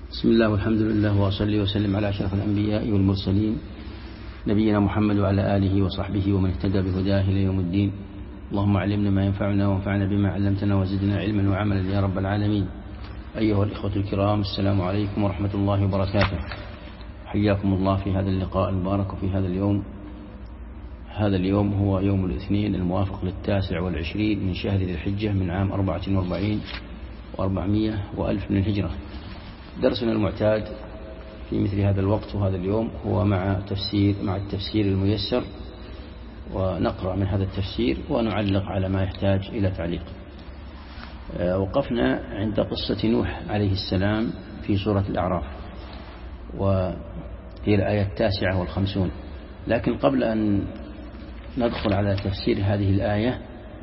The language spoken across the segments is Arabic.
بسم الله والحمد لله وأصلي وسلم على أشرف الأنبياء والمرسلين نبينا محمد وعلى آله وصحبه ومن اهتدى بهداه إلى يوم الدين. اللهم علمنا ما ينفعنا وانفعنا بما علمتنا وزدنا علما وعملا يا رب العالمين. أيها الإخوة الكرام، السلام عليكم ورحمة الله وبركاته. حياكم الله في هذا اللقاء المبارك وفي هذا اليوم. هذا اليوم هو يوم الاثنين الموافق 29 من شهر ذي الحجة من عام 44 و400 وألف من الهجرة. درسنا المعتاد في مثل هذا الوقت وهذا اليوم هو مع التفسير الميسر، ونقرأ من هذا التفسير ونعلق على ما يحتاج إلى تعليق. وقفنا عند قصة نوح عليه السلام في سورة الأعراف، وهي الآية 59. لكن قبل أن ندخل على تفسير هذه الآية،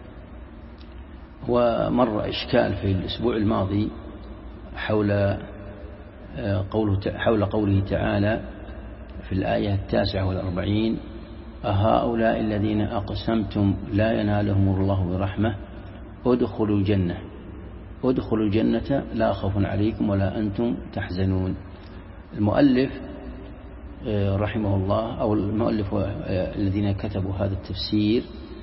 ومر إشكال في الأسبوع الماضي حول قوله تعالى في الآية 49: أهؤلاء الذين أقسمتم لا ينالهم الله برحمة ادخلوا الجنة لا خوف عليكم ولا أنتم تحزنون. المؤلف رحمه الله أو المؤلف الذين كتبوا هذا التفسير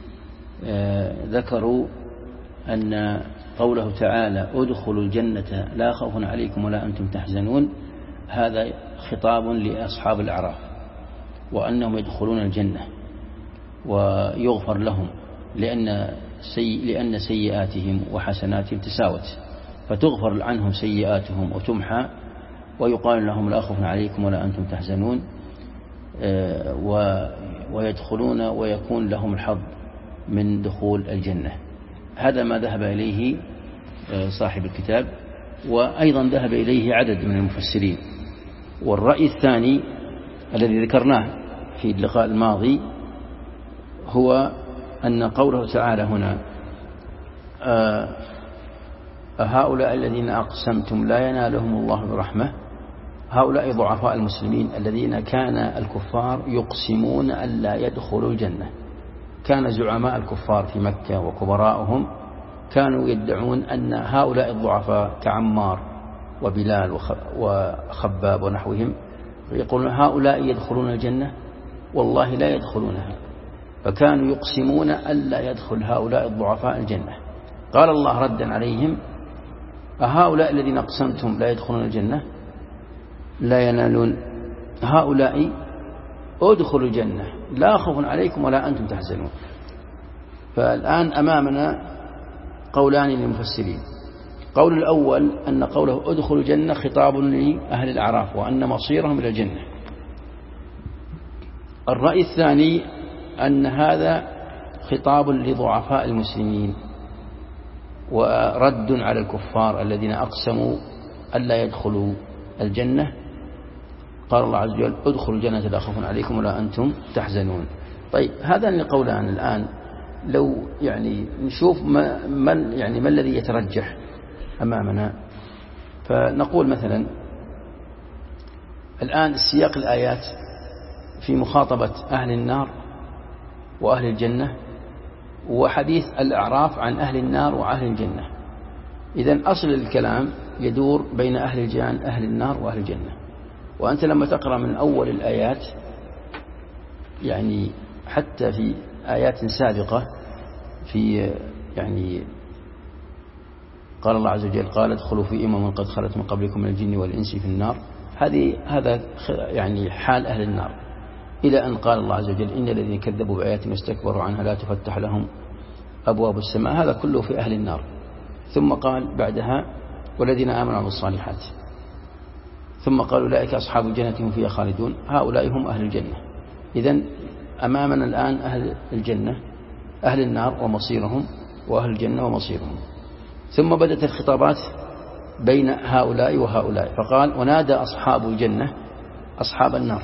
ذكروا أن قوله تعالى ادخلوا الجنة لا خوف عليكم ولا أنتم تحزنون هذا خطاب لأصحاب الأعراف، وأنهم يدخلون الجنة ويغفر لهم لأن سيئاتهم وحسناتهم تساوت، فتغفر عنهم سيئاتهم وتمحى، ويقال لهم لا خوف عليكم ولا أنتم تحزنون، ويدخلون ويكون لهم الحظ من دخول الجنة. هذا ما ذهب إليه صاحب الكتاب، وأيضا ذهب إليه عدد من المفسرين. والرأي الثاني الذي ذكرناه في اللقاء الماضي هو أن قوله تعالى هنا هؤلاء الذين أقسمتم لا ينالهم الله برحمة، هؤلاء ضعفاء المسلمين الذين كان الكفار يقسمون ألا يدخلوا الجنة. كان زعماء الكفار في مكة وكبراءهم كانوا يدعون أن هؤلاء الضعفاء كعمار وبلال وخباب ونحوهم يقولون هؤلاء يدخلون الجنة، والله لا يدخلونها، فكانوا يقسمون ألا يدخل هؤلاء الضعفاء الجنة. قال الله ردا عليهم: أهؤلاء الذين أقسمتم لا يدخلون الجنة لا ينالون هؤلاء ادخلوا الجنة لا خوف عليكم ولا أنتم تحزنون. فالآن أمامنا قولان للمفسرين. قول الأول أن قوله ادخلوا الجنة خطاب لأهل الأعراف وأن مصيرهم إلى الجنة. الرأي الثاني أن هذا خطاب لضعفاء المسلمين ورد على الكفار الذين أقسموا ألا يدخلوا الجنة. قال الله عز وجل: ادخلوا الجنة لا خوف عليكم ولا أنتم تحزنون. طيب، هذان القولان الآن لو نشوف ما الذي يترجح أمامنا. فنقول مثلا الآن سياق الآيات في مخاطبة أهل النار وأهل الجنة، وحديث الأعراف عن أهل النار وأهل الجنة. إذن أصل الكلام يدور بين أهل النار وأهل الجنة. وأنت لما تقرأ من أول الآيات حتى في آيات سابقة في قال الله عز وجل: قال ادخلوا في قد خلت من قبلكم من الجن والإنس في النار. هذا حال أهل النار، إلى أن قال الله عز وجل: إن الذين كذبوا بآياتنا واستكبروا عنها لا تفتح لهم أبواب السماء. هذا كله في أهل النار. ثم قال بعدها: والذين آمنوا وعملوا الصالحات. ثم قال: أولئك أصحاب الجنة هم فيها خالدون. هؤلاء هم أهل الجنة. إذن أمامنا الآن أهل الجنة، أهل النار ومصيرهم، وأهل الجنة ومصيرهم. ثم بدأت الخطابات بين هؤلاء وهؤلاء، فقال: ونادى أصحاب الجنة أصحاب النار.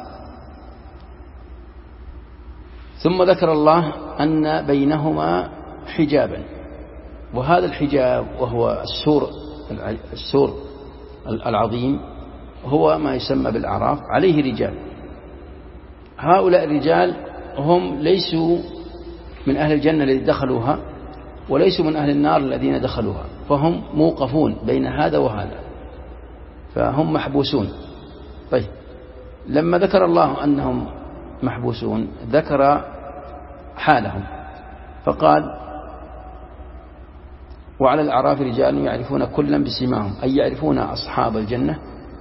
ثم ذكر الله أن بينهما حجابا، وهذا الحجاب وهو السور العظيم هو ما يسمى بالأعراف، عليه رجال. هؤلاء الرجال هم ليسوا من أهل الجنة الذين دخلوها، وليسوا من أهل النار الذين دخلوها، فهم موقفون بين هذا وهذا. فهم محبوسون. طيب لما ذكر الله أنهم محبوسون ذكر حالهم فقال وعلى الأعراف رجال يعرفون كلا بسيماهم، أي يعرفون أصحاب الجنة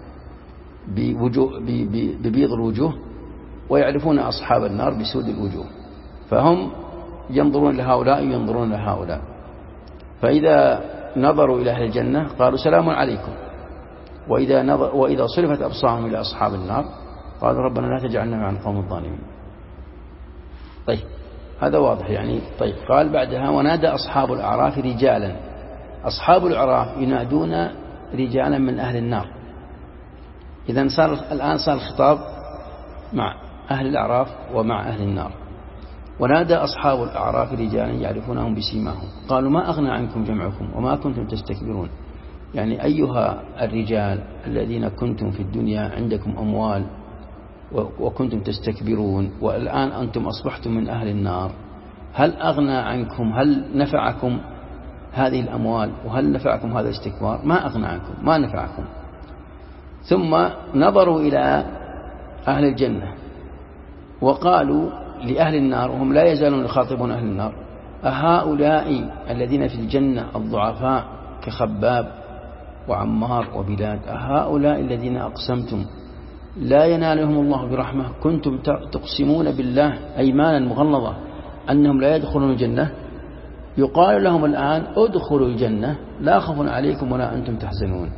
ببيض الوجوه، ويعرفون أصحاب النار بسود الوجوه، فهم ينظرون لهؤلاء ينظرون لهؤلاء. فإذا نظروا إلى أهل الجنة قالوا سلام عليكم، وإذا صرفت أبصارهم إلى أصحاب النار قالوا ربنا لا تجعلنا مع القوم الظالمين. طيب هذا واضح يعني. طيب قال بعدها ونادى أصحاب الأعراف رجالا. أصحاب الأعراف ينادون رجالا من أهل النار. إذن الآن صار الخطاب مع أهل الأعراف ومع أهل النار. ونادى أصحاب الأعراف رجالا يعرفونهم بسيماهم قالوا ما أغنى عنكم جمعكم وما كنتم تستكبرون. يعني أيها الرجال الذين كنتم في الدنيا عندكم أموال وكنتم تستكبرون، والآن أنتم أصبحتم من أهل النار، هل أغنى عنكم، هل نفعكم هذه الأموال وهل نفعكم هذا الاستكبار؟ ما أغنى عنكم، ما نفعكم. ثم نظروا إلى أهل الجنة وقالوا لأهل النار وهم لا يزالون يخاطبون أهل النار أهؤلاء الذين في الجنة الضعفاء كخباب وعمار وبلاد، أهؤلاء الذين أقسمتم لا ينالهم الله برحمة كنتم تقسمون بالله أيمانا مغلظة أنهم لا يدخلون الجنة، يقال لهم الآن ادخلوا الجنة لا خوف عليكم ولا أنتم تحزنون.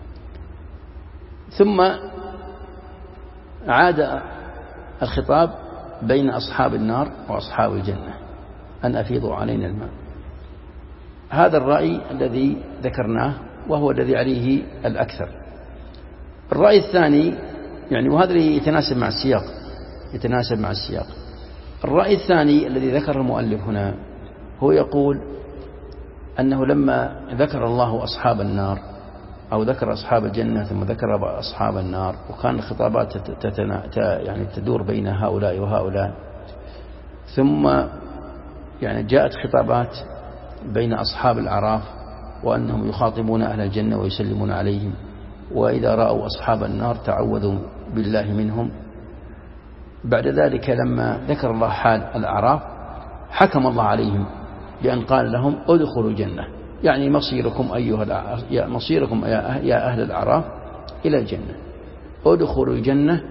ثم عاد الخطاب بين أصحاب النار وأصحاب الجنة أن أفيضوا علينا الماء. هذا الرأي الذي ذكرناه وهو الذي عليه الأكثر. الرأي الثاني يعني وهذا يتناسب مع السياق. الرأي الثاني الذي ذكر المؤلف هنا هو يقول أنه لما ذكر الله أصحاب النار أو ذكر أصحاب الجنة ثم ذكر أصحاب النار، وكان الخطابات يعني تدور بين هؤلاء وهؤلاء، ثم يعني جاءت خطابات بين أصحاب الأعراف وأنهم يخاطبون أهل الجنة ويسلمون عليهم، وإذا رأوا أصحاب النار تعوذوا بالله منهم. بعد ذلك لما ذكر الله حال الأعراف حكم الله عليهم بأن قال لهم ادخلوا الجنة، يعني مصيركم يا أهل الأعراف إلى الجنة، ادخلوا الجنة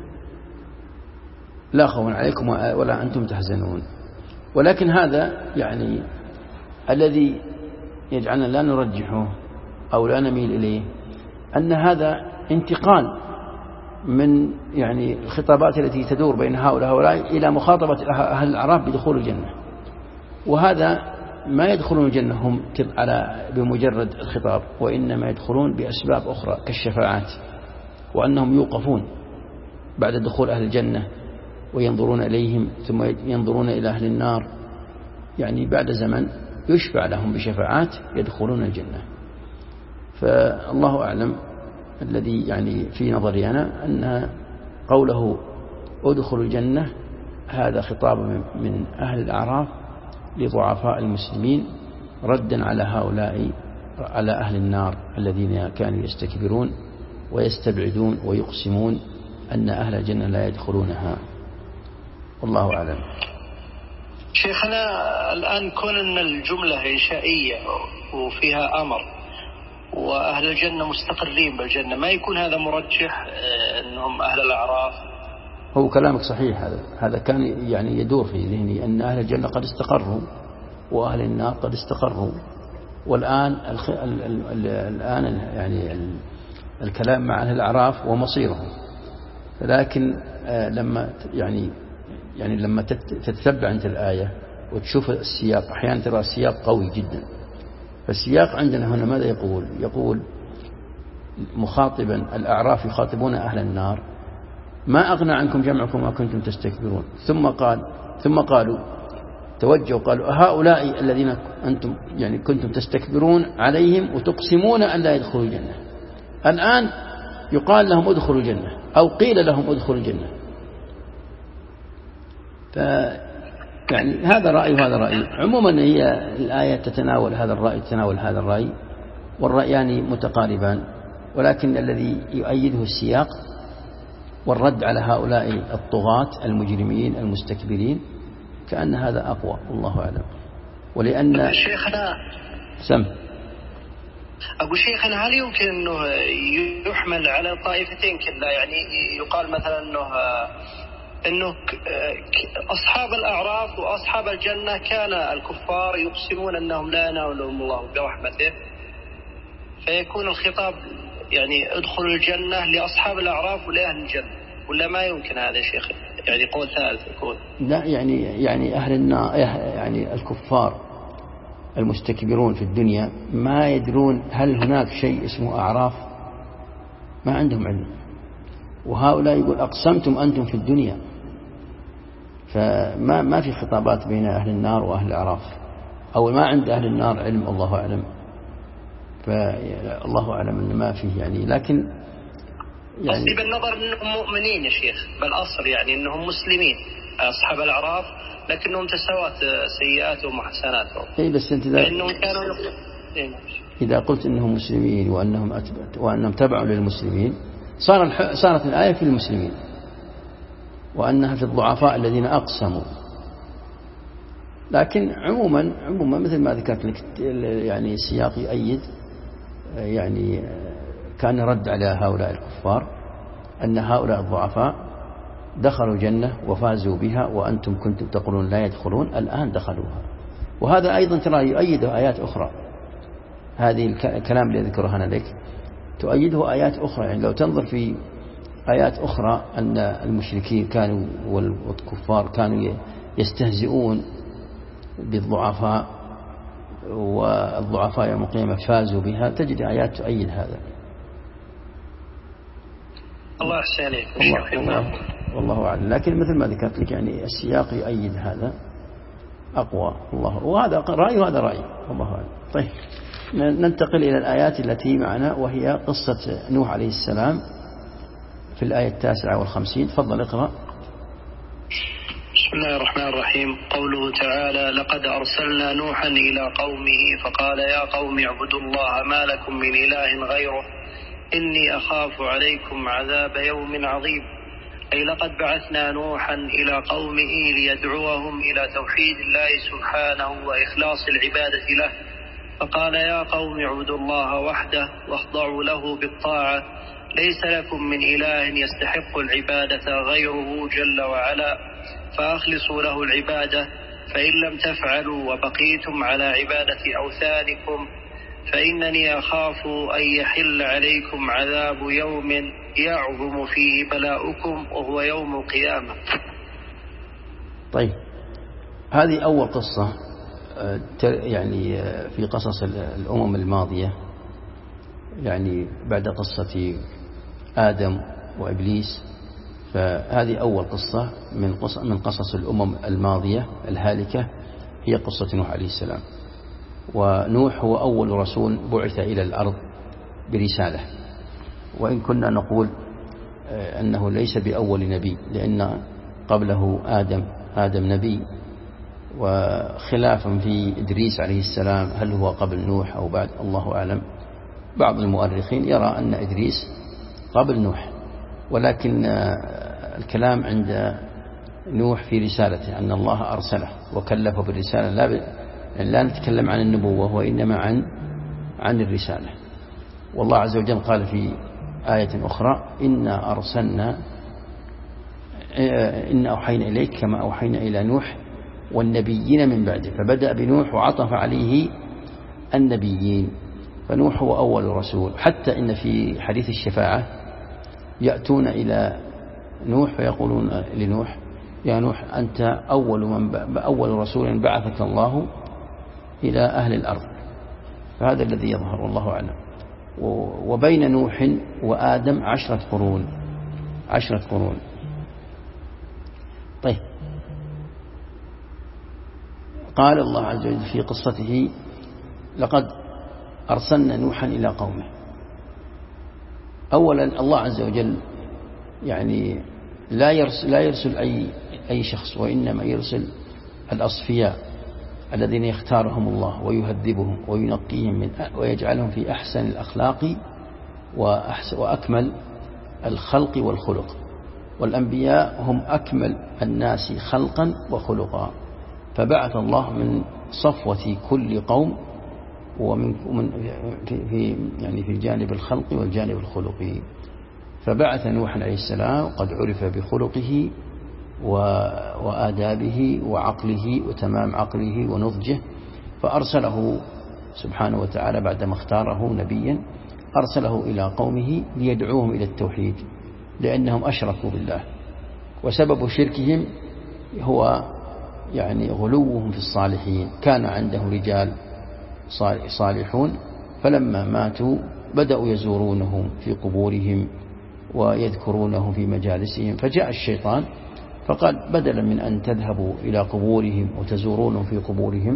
لا خوف عليكم ولا أنتم تحزنون. ولكن هذا يعني الذي يجعلنا لا نرجحه أو لا نميل إليه أن هذا انتقال من يعني الخطابات التي تدور بين هؤلاء إلى مخاطبة أهل الأعراف بدخول الجنة، وهذا ما يدخلون الجنة هم بمجرد الخطاب، وإنما يدخلون بأسباب أخرى كالشفاعات، وأنهم يوقفون بعد دخول أهل الجنة وينظرون إليهم ثم ينظرون إلى أهل النار، يعني بعد زمن يشفع لهم بشفاعات يدخلون الجنة. فالله أعلم الذي يعني في نظري أنا أن قوله ادخلوا الجنة هذا خطاب من أهل الأعراف لضعفاء المسلمين ردا على هؤلاء على أهل النار الذين كانوا يستكبرون ويستبعدون ويقسمون أن أهل الجنة لا يدخلونها. والله أعلم. شيخنا الآن كون أن الجملة إنشائية وفيها أمر وأهل الجنة مستقرين بالجنة، ما يكون هذا مرجح أنهم أهل الأعراف؟ هو كلامك صحيح. هذا كان يعني يدور في ذهني أن أهل الجنة قد استقروا وأهل النار قد استقروا، والآن الآن يعني الكلام مع أهل الأعراف ومصيرهم. لكن لما تتتبع أنت الآية وتشوف السياق، أحيانا ترى السياق قوي جدا. فالسياق عندنا هنا ماذا يقول مخاطبا الأعراف يخاطبون أهل النار ما أغنى عنكم جمعكم ما كنتم تستكبرون، ثم قالوا توجهوا قالوا هؤلاء الذين أنتم يعني كنتم تستكبرون عليهم وتقسمون أن لا يدخلوا الجنة، الآن يقال لهم ادخلوا الجنة أو قيل لهم ادخلوا الجنة. يعني هذا رأي وهذا رأي. عموما هي الآية تتناول هذا الرأي تتناول هذا الرأي، والرأيان متقاربان، ولكن الذي يؤيده السياق والرد على هؤلاء الطغاة المجرمين المستكبرين، كأن هذا أقوى، والله أعلم. ولأن شيخنا أقول شيخنا، هل يمكن أنه يحمل على الطائفتين كلا؟ يعني يقال مثلا أنه أصحاب الأعراف وأصحاب الجنة كان الكفار يقسمون أنهم لا ينالهم الله برحمته، فيكون الخطاب يعني ادخلوا الجنة لأصحاب الأعراف ولأهل الجنة، ولا ما يمكن هذا يا شيخ؟ يعني قول ثالث يكون. لا، يعني أهل النار، يعني الكفار المستكبرون في الدنيا ما يدرون هل هناك شيء اسمه أعراف، ما عندهم علم. وهؤلاء يقول أقسمتم أنتم في الدنيا، فما في خطابات بين أهل النار وأهل الأعراف، أو ما عند أهل النار علم، الله أعلم. فالله أعلم أن ما فيه يعني، لكن قصدي بالنظر أنهم مؤمنين يا شيخ، بالأصل يعني أنهم مسلمين أصحاب الأعراف، لكنهم تساوت سيئاتهم وحسناتهم. إيه بس أنت إذا قلت أنهم مسلمين وأنهم تبعوا للمسلمين، صارت الآية في المسلمين، وأنها في الضعفاء الذين أقسموا. لكن عموما مثل ما ذكرت لك، يعني السياق يؤيد، يعني كان رد على هؤلاء الكفار أن هؤلاء الضعفاء دخلوا جنة وفازوا بها، وأنتم كنتم تقولون لا يدخلون، الآن دخلوها. وهذا أيضا ترى يؤيده آيات أخرى. هذه الكلام اللي ذكره هنا لك تؤيده آيات أخرى. يعني لو تنظر في آيات أخرى أن المشركين كانوا والكفار كانوا يستهزئون بالضعفاء، والضعفاء يوم القيامة فازوا بها، تجد آيات تؤيد هذا. الله يحسن عليك. والله أعلم. لكن مثل ما ذكرت لك يعني السياق يؤيد هذا أقوى، الله، وهذا رأي وهذا رأي، الله أعلم. طيب ننتقل إلى الآيات التي معنا، وهي قصة نوح عليه السلام في الآية 59. تفضل اقرأ. بسم الله الرحمن الرحيم. قوله تعالى: لقد أرسلنا نوحا إلى قومه فقال يا قوم اعبدوا الله ما لكم من إله غيره إني أخاف عليكم عذاب يوم عظيم. أي لقد بعثنا نوحا إلى قومه ليدعوهم إلى توحيد الله سبحانه وإخلاص العبادة له، فقال يا قوم اعبدوا الله وحده واخضعوا له بالطاعة، ليس لكم من إله يستحق العبادة غيره جل وعلا، فأخلصوا له العبادة، فإن لم تفعلوا وبقيتم على عبادة أوثانكم فإنني أخاف أن يحل عليكم عذاب يوم يعظم فيه بلاؤكم وهو يوم القيامة. طيب هذه أول قصة يعني في قصص الأمم الماضية، يعني بعد قصة آدم وإبليس، فهذه أول قصة من قصص الأمم الماضية الهالكة، هي قصة نوح عليه السلام. ونوح هو أول رسول بعث إلى الأرض برسالة، وإن كنا نقول أنه ليس بأول نبي، لأن قبله آدم نبي، وخلافا في إدريس عليه السلام هل هو قبل نوح أو بعد، الله أعلم. بعض المؤرخين يرى أن إدريس قبل نوح، ولكن الكلام عند نوح في رسالته أن الله أرسله وكلفه بالرسالة، لا نتكلم عن النبوة وإنما عن الرسالة. والله عز وجل قال في آية أخرى: إنا أوحينا إليك كما أوحينا إلى نوح والنبيين من بعده، فبدأ بنوح وعطف عليه النبيين، فنوح هو أول رسول. حتى إن في حديث الشفاعة يأتون إلى نوح فيقولون لنوح: يا نوح أنت أول رسول بعثك الله إلى أهل الأرض. فهذا الذي يظهر، والله أعلم. وبين نوح وآدم 10 قرون. طيب قال الله عز وجل في قصته: لقد أرسلنا نوحا إلى قومه. أولا الله عز وجل يعني لا يرسل أي شخص، وإنما يرسل الأصفياء الذين يختارهم الله ويهذبهم وينقيهم ويجعلهم في أحسن الأخلاق وأكمل الخلق والخلق، والأنبياء هم أكمل الناس خلقا وخلقا، فبعث الله من صفوة كل قوم ومن في الجانب الخلقي والجانب الخلقي. فبعث نوح عليه السلام قد عرف بخلقه وآدابه وعقله وتمام عقله ونضجه، فأرسله سبحانه وتعالى بعدما اختاره نبيا أرسله إلى قومه ليدعوهم إلى التوحيد، لأنهم أشركوا بالله، وسبب شركهم هو غلوهم في الصالحين. كان عندهم رجال صالحون فلما ماتوا بدأوا يزورونهم في قبورهم ويذكرونهم في مجالسهم، فجاء الشيطان فقال بدلا من أن تذهبوا إلى قبورهم وتزورونهم في قبورهم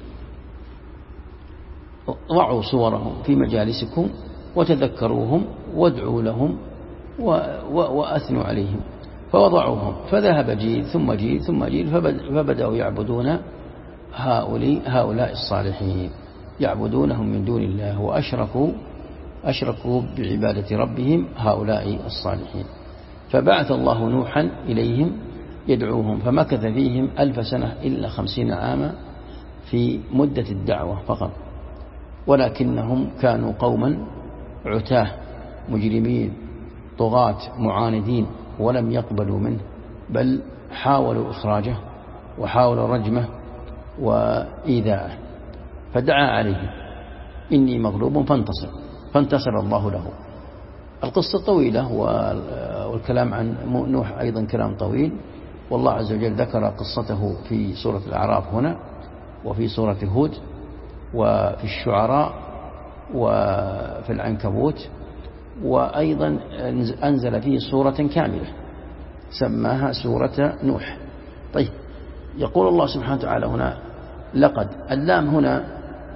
ضعوا صورهم في مجالسكم وتذكروهم وادعوا لهم وأثنوا عليهم، فوضعوهم. فذهب جيل ثم جيل ثم جيل فبدأوا يعبدون هؤلاء الصالحين، يعبدونهم من دون الله، وأشركوا بعبادة ربهم هؤلاء الصالحين. فبعث الله نوحا إليهم يدعوهم، فمكث فيهم 1000 سنة إلا 50 عاما في مدة الدعوة فقط، ولكنهم كانوا قوما عتاه مجرمين طغاة معاندين، ولم يقبلوا منه، بل حاولوا إخراجه وحاولوا رجمه وإيذاءه، فدعا عليه إني مغلوب فانتصر الله له. القصة طويلة والكلام عن نوح أيضا كلام طويل، والله عز وجل ذكر قصته في سورة الأعراف هنا، وفي سورة هود، وفي الشعراء، وفي العنكبوت، وأيضا أنزل فيه سورة كاملة سماها سورة نوح. طيب، يقول الله سبحانه وتعالى هنا لقد، اللام هنا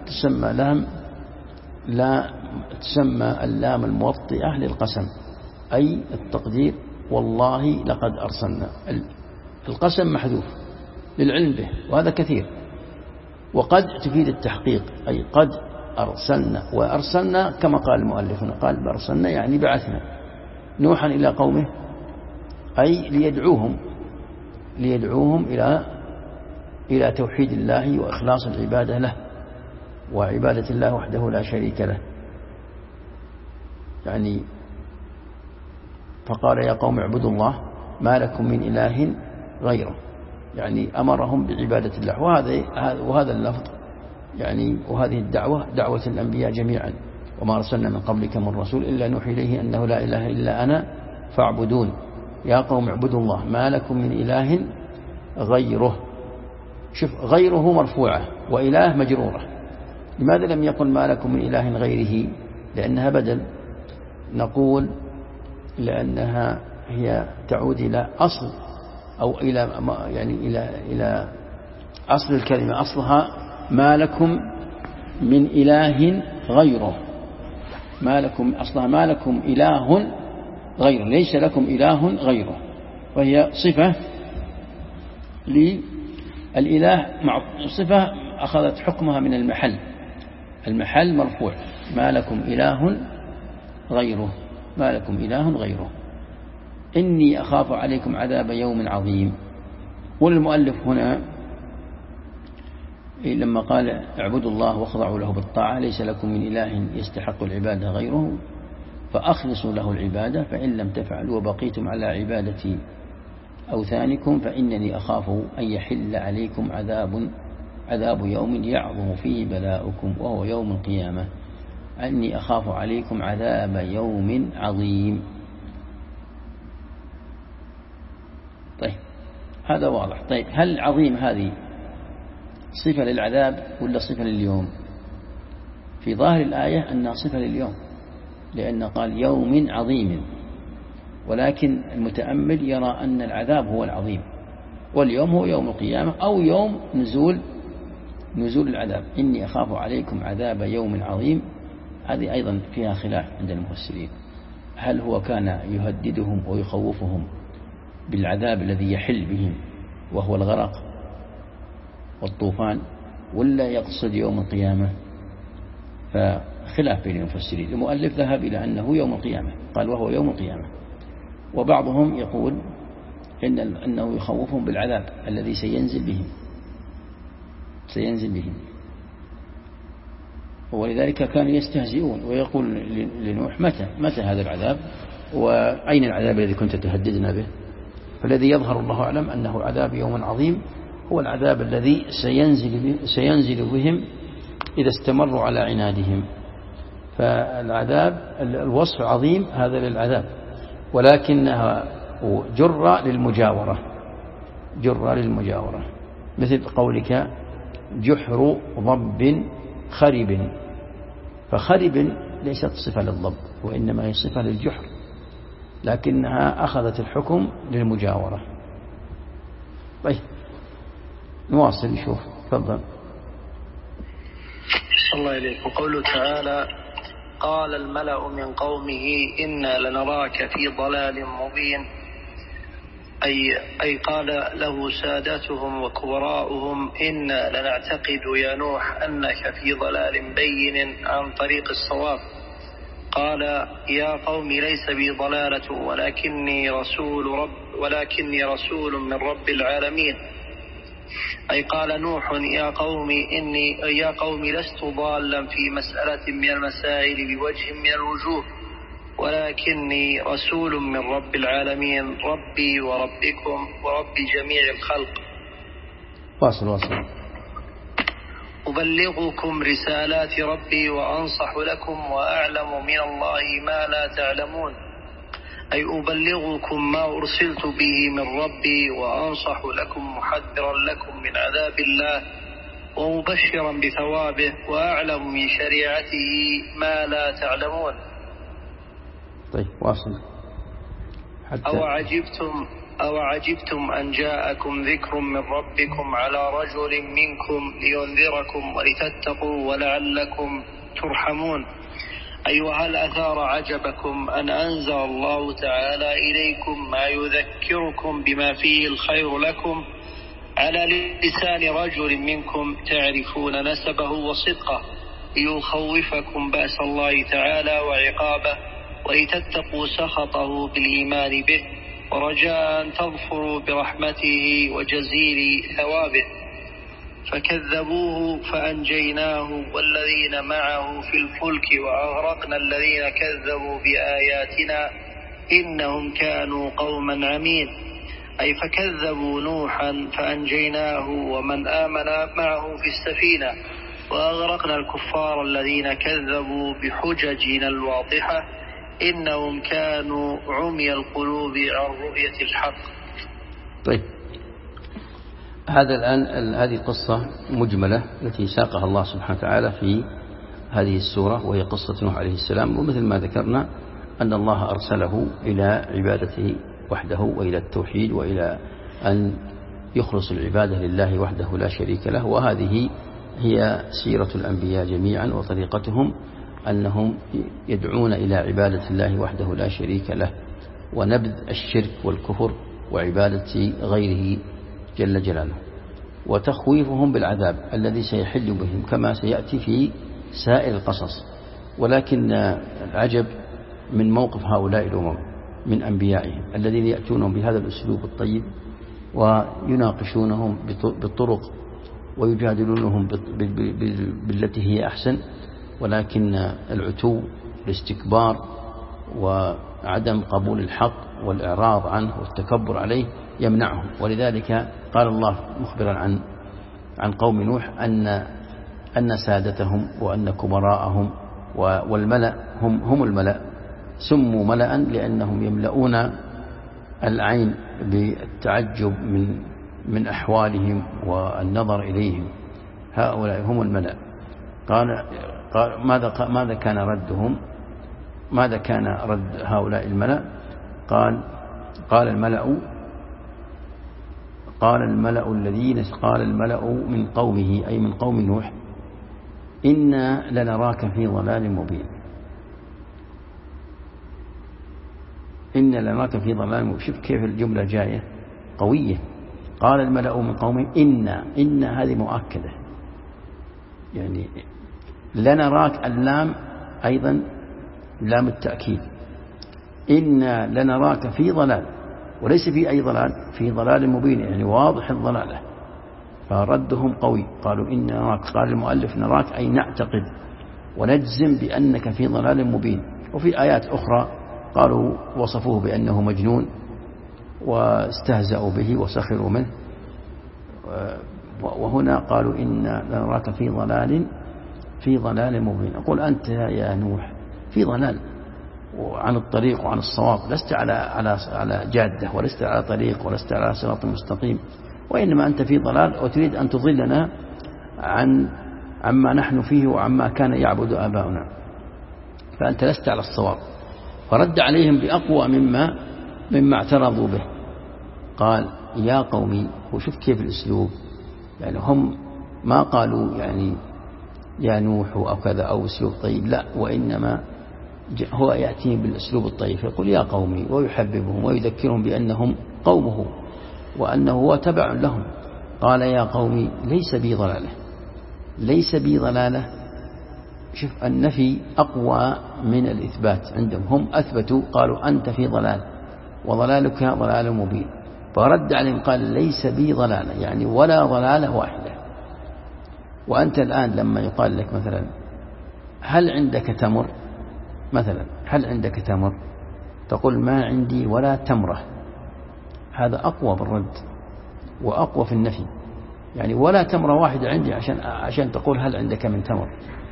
تسمى اللام الموطئة للقسم، أي التقدير والله لقد أرسلنا. القسم محذوف للعلم به، وهذا كثير. وقد تفيد التحقيق، أي قد أرسلنا، وأرسلنا كما قال المؤلف هنا، قال أرسلنا يعني بعثنا نوحا إلى قومه، أي ليدعوهم إلى توحيد الله وإخلاص العبادة له، وعبادة الله وحده لا شريك له. فقال يا قوم اعبدوا الله ما لكم من إله غيره، أمرهم بعبادة الله. وهذا اللفظ وهذه الدعوة دعوة الأنبياء جميعا، وما أرسلنا من قبلك من رسول إلا نوحي إليه أنه لا إله إلا أنا فاعبدون. يا قوم اعبدوا الله ما لكم من إله غيره. شوف، غيره مرفوعة وإله مجرورة. لماذا لم يقل ما لكم من إله غيره؟ لأنها بدل. نقول لأنها هي تعود إلى أصل، أو إلى أصل الكلمة. أصلها ما لكم من إله غيره، أصلها ما لكم إله غيره، ليس لكم إله غيره، وهي صفة للإله، صفة أخذت حكمها من المحل مرفوع، ما لكم إله غيره، ما لكم إله غيره. إني أخاف عليكم عذاب يوم عظيم. والمؤلف هنا لما قال اعبدوا الله واخضعوا له بالطاعة ليس لكم من إله يستحق العبادة غيره فأخلصوا له العبادة، فإن لم تفعلوا وبقيتم على عبادة أوثانكم فإنني أخاف أن يحل عليكم عذاب يوم يعظم فيه بلاؤكم وهو يوم القيامة. أني أخاف عليكم عذاب يوم عظيم. طيب، هذا واضح. طيب، هل عظيم هذه صفة للعذاب ولا صفة لليوم؟ في ظاهر الآية أنها صفة لليوم، لأن قال يوم عظيم، ولكن المتأمل يرى أن العذاب هو العظيم، واليوم هو يوم القيامة أو يوم نزول العذاب. إني أخاف عليكم عذاب يوم عظيم، هذه أيضا فيها خلاف عند المفسرين، هل هو كان يهددهم ويخوفهم بالعذاب الذي يحل بهم وهو الغرق والطوفان، ولا يقصد يوم القيامة؟ خلاف بين المفسرين. المؤلف ذهب إلى أنه يوم القيامة، قال وهو يوم القيامة، وبعضهم يقول أنه يخوفهم بالعذاب الذي سينزل بهم، ولذلك كانوا يستهزئون ويقول لنوح متى هذا العذاب، وأين العذاب الذي كنت تهددنا به؟ فالذي يظهر الله أعلم أنه عذاب يوم عظيم، هو العذاب الذي سينزل بهم إذا استمروا على عنادهم. فالعذاب الوصف عظيم هذا للعذاب، ولكنها جر للمجاورة، مثل قولك جحر ضب خرب، فخرب ليست صفة للضب وإنما هي صفة للجحر، لكنها أخذت الحكم للمجاورة. طيب نواصل نشوف، تفضل. صلى الله عليه وقوله تعالى قال الملأ من قومه إنا لنراك في ضلال مبين، أي قال له سادتهم وكبراؤهم إنا لنعتقد يا نوح أنك في ضلال بين عن طريق الصواب. قال يا قوم ليس بي ضلالة ولكني رسول من رب العالمين. أي قال نوح يا قوم لست ضالا في مسألة من المسائل بوجه من الوجوه، ولكني رسول من رب العالمين، ربي وربكم ورب جميع الخلق. واصل. أبلغكم رسالات ربي وأنصح لكم وأعلم من الله ما لا تعلمون. أي أبلغكم ما أرسلت به من ربي وأنصح لكم محذرا لكم من عذاب الله ومبشرا بثوابه، وأعلم من شريعته ما لا تعلمون. طيب واصل. أو عجبتم أن جاءكم ذكر من ربكم على رجل منكم لينذركم ولتتقوا ولعلكم ترحمون. أي وهل أثار عجبكم أن أنزل الله تعالى إليكم ما يذكركم بما فيه الخير لكم على لسان رجل منكم تعرفون نسبه وصدقه، ليخوفكم بأس الله تعالى وعقابه ولتتقوا سخطه بالإيمان به، ورجاء أن تظفروا برحمته وجزيل ثوابه. فكذبوه فأنجيناه والذين معه في الفلك وأغرقنا الذين كذبوا بآياتنا إنهم كانوا قوما عمين. أي فكذبوا نوحا فأنجيناه ومن آمن معه في السفينة، وأغرقنا الكفار الذين كذبوا بحججنا الواضحة إنهم كانوا عمي القلوب عن رؤية الحق. طيب هذا الآن هذه قصة مجملة التي ساقها الله سبحانه وتعالى في هذه السورة، وهي قصة نوح عليه السلام. ومثل ما ذكرنا أن الله أرسله إلى عبادته وحده وإلى التوحيد وإلى أن يخلص العبادة لله وحده لا شريك له. وهذه هي سيرة الأنبياء جميعا وطريقتهم، أنهم يدعون إلى عبادة الله وحده لا شريك له، ونبذ الشرك والكفر وعبادة غيره جل جلاله، وتخويفهم بالعذاب الذي سيحل بهم كما سيأتي في سائر القصص. ولكن العجب من موقف هؤلاء الأمم من أنبيائهم الذين يأتونهم بهذا الأسلوب الطيب ويناقشونهم بالطرق ويجادلونهم بالتي هي أحسن، ولكن العتو الاستكبار وعدم قبول الحق والإعراض عنه والتكبر عليه يمنعهم. ولذلك قال الله مخبرا عن قوم نوح أن سادتهم وأن كبراءهم والملأ هم الملأ سموا ملأ لأنهم يملؤون العين بالتعجب من أحوالهم والنظر إليهم. هؤلاء هم الملأ. قال ماذا كان ردهم؟ ماذا كان رد هؤلاء الملأ؟ قال الملأ من قومه أي من قوم نوح إنا لنراك في ضلال مبين. إنا لنراك في ضلال مبين. شوف كيف الجملة جاية قوية. قال الملأ من قومه إن هذه مؤكدة، يعني لنراك اللام أيضا لام التأكيد، إنا لنراك في ضلال، وليس في أي ضلال، في ضلال مبين يعني واضح الضلالة، فردهم قوي. قالوا إن نراك، قال المؤلف نراك أي نعتقد ونجزم بأنك في ضلال مبين. وفي آيات أخرى قالوا وصفوه بأنه مجنون واستهزأوا به وسخروا منه، وهنا قالوا إن نراك في ضلال مبين. أقول أنت يا نوح في ضلال عن الطريق وعن الصواب، لست على جادة، ولست على طريق، ولست على صراط مستقيم، وإنما أنت في ضلال وتريد أن تضلنا عما نحن فيه وعما كان يعبد آباؤنا، فأنت لست على الصواب. فرد عليهم بأقوى مما اعترضوا به. قال يا قومي، وشوف كيف الأسلوب، يعني هم ما قالوا يعني يا نوح أو كذا أو أسلوب طيب، لا، وإنما هو يأتيهم بالأسلوب الطيب، يقول يا قومي ويحببهم ويذكرهم بأنهم قومه وأنه هو تبع لهم. قال يا قومي ليس بي ضلالة. شوف النفي أقوى من الإثبات عندهم، هم أثبتوا قالوا أنت في ضلال وضلالك ضلال مبين، فرد عليهم قال ليس بي ضلالة، يعني ولا ضلالة واحدة. وأنت الآن لما يقال لك مثلا هل عندك تمر مثلا، هل عندك تمر، تقول ما عندي ولا تمرة، هذا أقوى بالرد وأقوى في النفي، يعني ولا تمرة واحدة عندي عشان تقول هل عندك من تمر.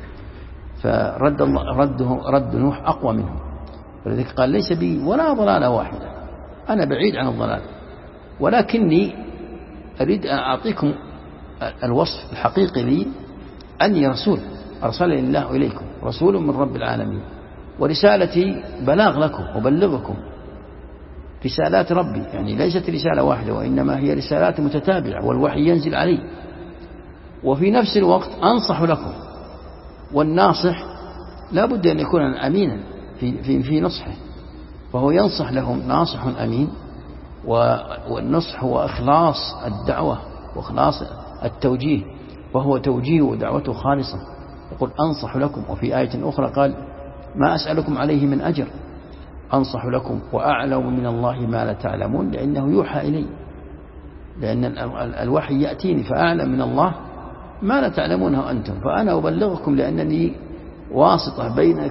فرد نوح أقوى منه، ولذلك قال ليس بي ولا ضلالة واحدة، أنا بعيد عن الضلال، ولكني أريد أن أعطيكم الوصف الحقيقي لي أني رسول أرسلني الله إليكم، رسول من رب العالمين، ورسالتي بلاغ لكم وبلغكم رسالات ربي، يعني ليست رسالة واحدة وإنما هي رسالات متتابعة والوحي ينزل علي، وفي نفس الوقت أنصح لكم. والناصح لا بد أن يكون أمينا في نصحه، فهو ينصح لهم ناصح أمين، والنصح هو إخلاص الدعوة وإخلاص التوجيه، وهو توجيه ودعوته خالصة. يقول أنصح لكم، وفي آية أخرى قال ما أسألكم عليه من أجر، أنصح لكم وأعلم من الله ما لا تعلمون، لأنه يوحى إلي، لأن الوحي يأتيني فأعلم من الله ما لا تعلمونه أنتم، فأنا أبلغكم لأنني واسطة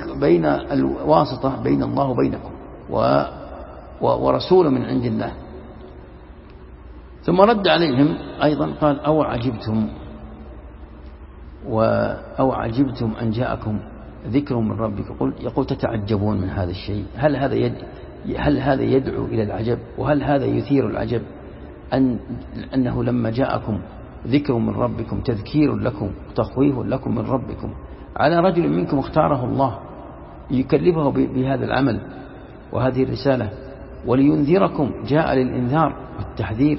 بين الله وبينكم ورسول من عند الله. ثم رد عليهم أيضا قال أو عجبتم أن جاءكم ذكر من ربكم، يقول تتعجبون من هذا الشيء، هل هذا يدعو إلى العجب، وهل هذا يثير العجب أنه لما جاءكم ذكر من ربكم تذكير لكم تخويف لكم من ربكم على رجل منكم اختاره الله يكلفه بهذا العمل وهذه الرسالة ولينذركم، جاء للإنذار والتحذير،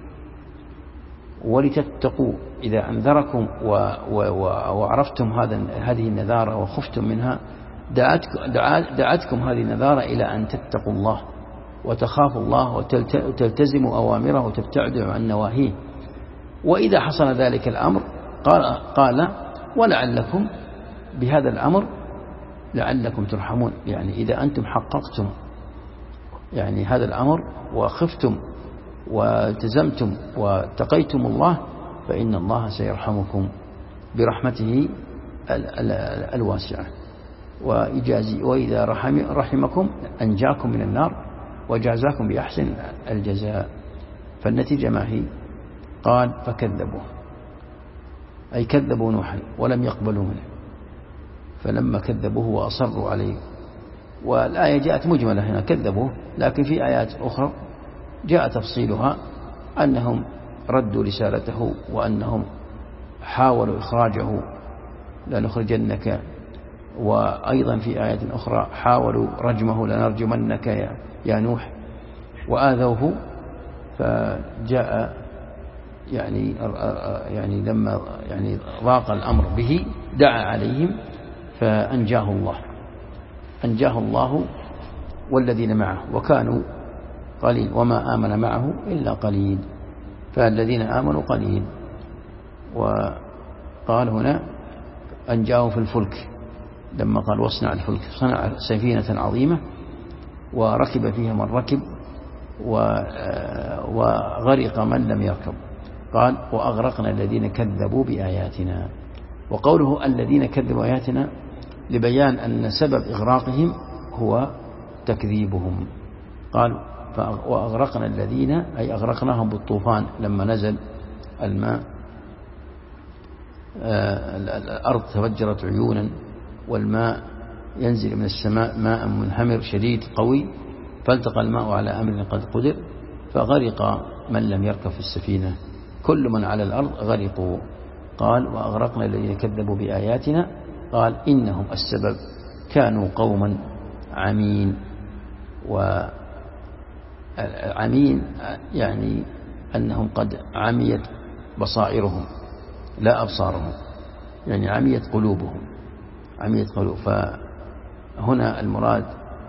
ولتتقوا إذا أنذركم وعرفتم هذه النذارة وخفتم منها، دعتكم هذه النذارة إلى أن تتقوا الله وتخافوا الله وتلتزموا أوامره وتبتعدوا عن نواهيه. وإذا حصل ذلك الأمر قال ولعلكم بهذا الأمر لعلكم ترحمون، يعني إذا أنتم حققتم يعني هذا الأمر وخفتم والتزمتم واتقيتم الله فإن الله سيرحمكم برحمته الواسعة وإذا رحمكم أنجاكم من النار وجازاكم بأحسن الجزاء. فالنتيجة ما هي؟ قال فكذبوه، أي كذبوا نوحا ولم يقبلوا منه، فلما كذبوه وأصروا عليه، والآية جاءت مجملة هنا كذبوه، لكن في آيات أخرى جاء تفصيلها أنهم ردوا رسالته وأنهم حاولوا إخراجه لنخرجنك، وأيضا في آية أخرى حاولوا رجمه لنرجمنك يا نوح، وآذوه فجاء يعني لما ضاق الأمر به دعا عليهم فأنجاه الله والذين معه وكانوا قليل وما آمن معه إلا قليل، فالذين آمنوا قليل. وقال هنا أنجاه في الفلك لما قال واصنع الفلك صنع سفينة عظيمة وركب فيها من ركب وغرق من لم يركب. قال وأغرقنا الذين كذبوا بآياتنا. وقوله الذين كذبوا بآياتنا لبيان أن سبب إغراقهم هو تكذيبهم. قال وأغرقنا الذين أي أغرقناهم بالطوفان لما نزل الماء، الأرض تفجرت عيونا والماء ينزل من السماء ماء منهمر شديد قوي، فالتقى الماء على أمر قد قدر فغرق من لم يركب في السفينة، كل من على الأرض غرقوا. قال وأغرقنا الذين كذبوا بآياتنا. قال إنهم السبب كانوا قوما عمين. وعمين يعني أنهم قد عميت بصائرهم لا أبصارهم، يعني عميت قلوبهم، عميت قلوب. فهنا المراد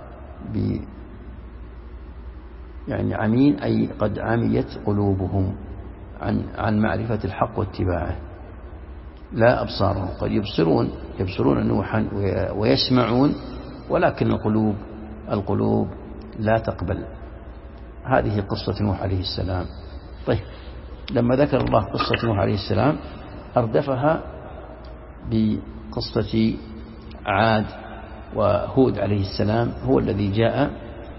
يعني عمين أي قد عميت قلوبهم عن معرفة الحق واتباعه، لا أبصارهم. قد يبصرون نوحا ويسمعون، ولكن القلوب لا تقبل. هذه قصة نوح عليه السلام. طيب لما ذكر الله قصة نوح عليه السلام أردفها بقصة عاد وهود عليه السلام، هو الذي جاء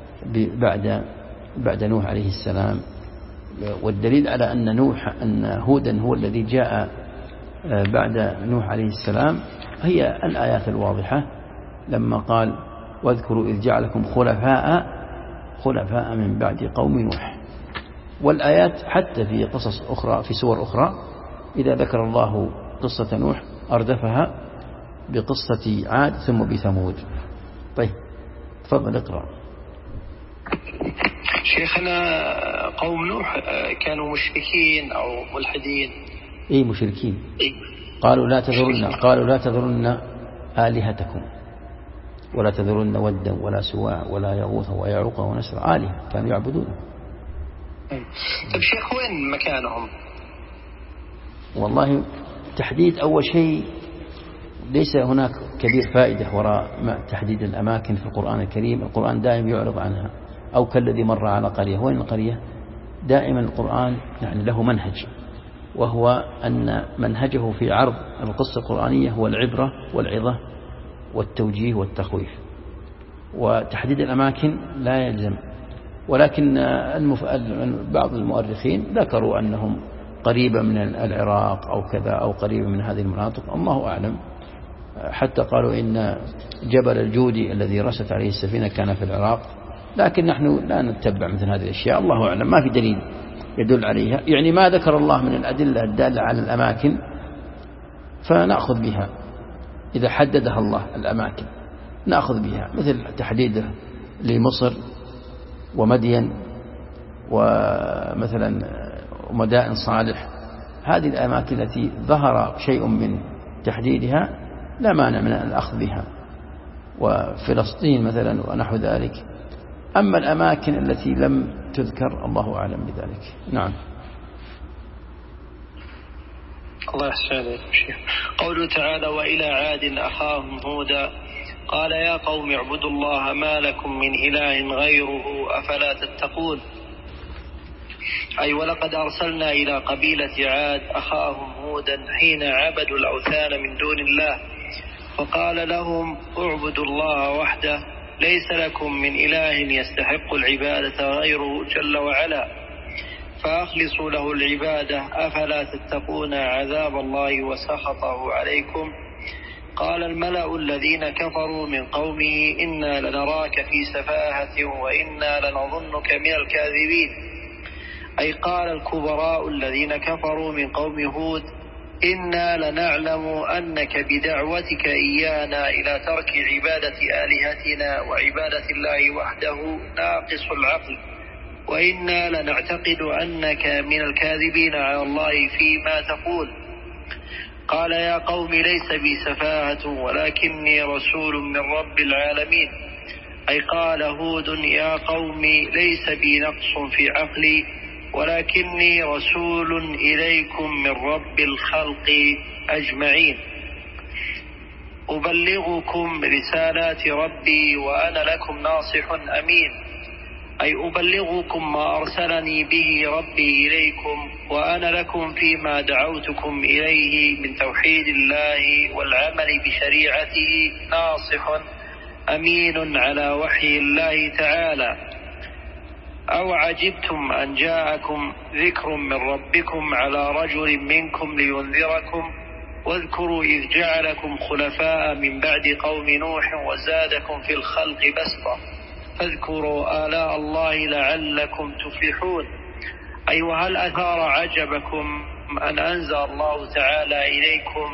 بعد نوح عليه السلام. والدليل على أن هودا هو الذي جاء بعد نوح عليه السلام هي الآيات الواضحة لما قال واذكروا إذ جعلكم خلفاء من بعد قوم نوح. والآيات حتى في قصص أخرى في سور أخرى إذا ذكر الله قصة نوح أردفها بقصة عاد ثم بثمود. طيب تفضل اقرأ. شيخنا قوم نوح كانوا مشركين أو ملحدين. إيه مشركين. قالوا لا تذرن آلهتكم ولا تذرن ودا ولا سواع ولا يغوث ويعوق ونسر، آلهة كانوا يعبدون. طيب شيخ وين مكانهم؟ والله تحديد أول شيء ليس هناك كبير فائدة وراء تحديد الأماكن في القرآن الكريم. القرآن دائما يعرض عنها، أو كالذي مر على قرية. وين القرية؟ دائما القرآن يعني له منهج، وهو أن منهجه في عرض القصة القرآنية هو العبرة والعظة والتوجيه والتخويف. وتحديد الأماكن لا يلزم، ولكن بعض المؤرخين ذكروا أنهم قريبة من العراق أو كذا، أو قريبة من هذه المناطق، الله أعلم. حتى قالوا إن جبل الجودي الذي رست عليه السفينة كان في العراق، لكن نحن لا نتبع مثل هذه الأشياء، الله أعلم، ما في دليل يدل عليها. يعني ما ذكر الله من الأدلة الدالة على الأماكن فنأخذ بها، إذا حددها الله الأماكن نأخذ بها، مثل تحديده لمصر ومدين ومثلا مدائن صالح. هذه الأماكن التي ظهر شيء من تحديدها لا مانع من الأخذ بها، وفلسطين مثلا ونحو ذلك. أما الأماكن التي لم تذكر الله أعلم بذلك. نعم. الله يحسن عليك شيخ. قوله تعالى وإلى عاد أخاهم هودا قال يا قوم اعبدوا الله ما لكم من إله غيره أفلا تتقون. أي ولقد أرسلنا إلى قبيلة عاد أخاهم هودا حين عبدوا الأوثان من دون الله، فقال لهم اعبدوا الله وحده ليس لكم من إله يستحق العبادة غيره جل وعلا فأخلصوا له العبادة أفلا تتقون عذاب الله وسخطه عليكم. قال الملأ الذين كفروا من قومه إنا لنراك في سفاهة وإنا لنظنك من الكاذبين. أي قال الكبراء الذين كفروا من قوم هود إنا لنعلم أنك بدعوتك إيانا إلى ترك عبادة آلهتنا وعبادة الله وحده ناقص العقل، وإنا لنعتقد أنك من الكاذبين على الله فيما تقول. قال يا قوم ليس بي سفاهة ولكني رسول من رب العالمين. أي قال هود يا قوم ليس بي نقص في عقلي ولكني رسول إليكم من رب الخلق أجمعين. أبلغكم رسالات ربي وأنا لكم ناصح أمين، أي أبلغكم ما أرسلني به ربي إليكم وأنا لكم فيما دعوتكم إليه من توحيد الله والعمل بشريعته ناصح أمين على وحي الله تعالى. أو عجبتم أن جاءكم ذكر من ربكم على رجل منكم لينذركم واذكروا إذ جعلكم خلفاء من بعد قوم نوح وزادكم في الخلق بسطة فاذكروا آلاء الله لعلكم تفلحون. أي وهل أثار عجبكم أن أنزل الله تعالى إليكم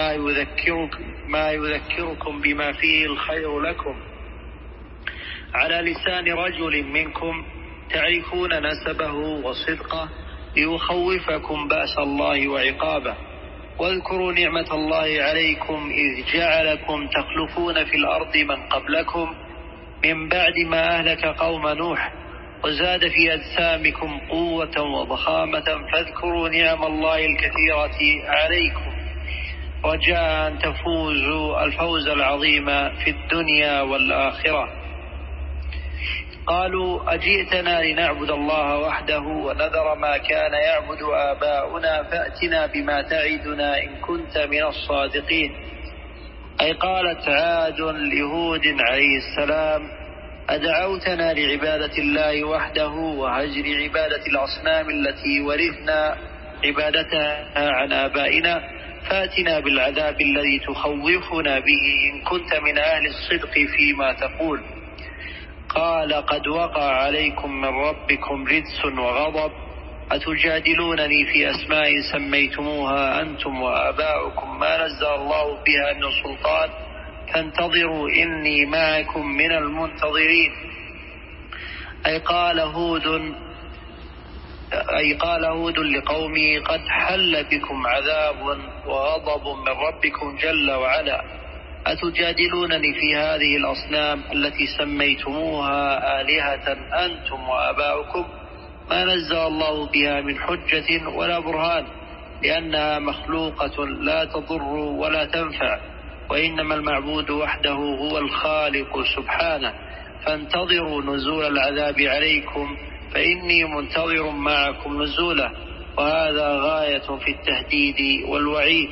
ما يذكركم بما فيه الخير لكم على لسان رجل منكم تعرفون نسبه وصدقه ليخوفكم بأس الله وعقابه. واذكروا نعمة الله عليكم إذ جعلكم تخلفون في الأرض من قبلكم من بعد ما أهلك قوم نوح وزاد في أجسامكم قوة وضخامة فاذكروا نعم الله الكثيرة عليكم رجاء أن تفوزوا الفوز العظيم في الدنيا والآخرة. قالوا أجئتنا لنعبد الله وحده ونذر ما كان يعبد آباؤنا فأتنا بما تعدنا إن كنت من الصادقين. أي قالت عاد لهود عليه السلام أدعوتنا لعبادة الله وحده وهجر عبادة الأصنام التي ورثنا عبادتها عن آبائنا فأتنا بالعذاب الذي تخوفنا به إن كنت من أهل الصدق فيما تقول. قال قد وقع عليكم من ربكم رجس وغضب أتجادلونني في أسماء سميتموها أنتم وآباؤكم ما نزل الله بها من سلطان فانتظروا إني معكم من المنتظرين. أي قال هود لقومه قد حل بكم عذاب وغضب من ربكم جل وعلا أتجادلونني في هذه الأصنام التي سميتموها آلهة أنتم وآباؤكم ما نزل الله بها من حجة ولا برهان لأنها مخلوقة لا تضر ولا تنفع وإنما المعبود وحده هو الخالق سبحانه فانتظروا نزول العذاب عليكم فإني منتظر معكم نزوله. وهذا غاية في التهديد والوعيد.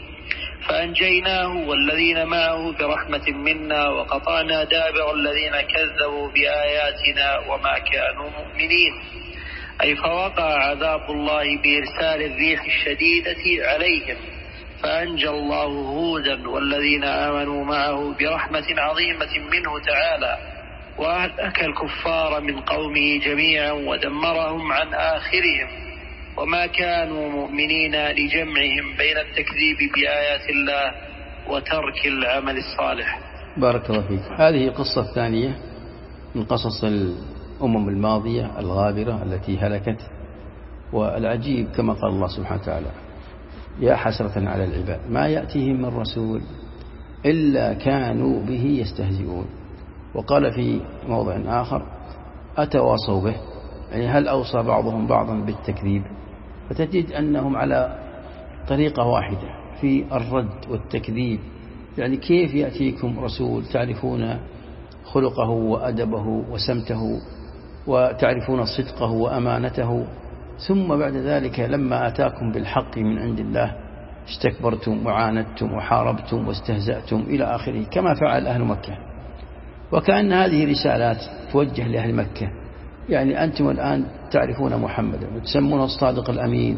فأنجيناه والذين معه برحمة منا وقطعنا دابر الذين كذبوا بآياتنا وما كانوا مؤمنين. أي فوقع عذاب الله بإرسال الريح الشديدة عليهم فأنجى الله هودا والذين آمنوا معه برحمة عظيمة منه تعالى وأهلك الكفار من قومه جميعا ودمرهم عن آخرهم وما كانوا مؤمنين لجمعهم بين التكذيب بآيات الله وترك العمل الصالح. بارك الله فيك. هذه قصة ثانية من قصص الأمم الماضية الغابرة التي هلكت. والعجيب كما قال الله سبحانه وتعالى يا حسرة على العباد ما يأتيهم من رسول إلا كانوا به يستهزئون. وقال في موضع آخر أتواصوا به، يعني هل أوصى بعضهم بعضا بالتكذيب؟ فتجد أنهم على طريقة واحدة في الرد والتكذيب. يعني كيف يأتيكم رسول تعرفون خلقه وأدبه وسمته وتعرفون صدقه وأمانته ثم بعد ذلك لما أتاكم بالحق من عند الله استكبرتم وعاندتم وحاربتم واستهزأتم إلى آخره كما فعل أهل مكة. وكأن هذه رسالات توجه لأهل مكة، يعني أنتم الآن تعرفون محمدا وتسمون الصادق الأمين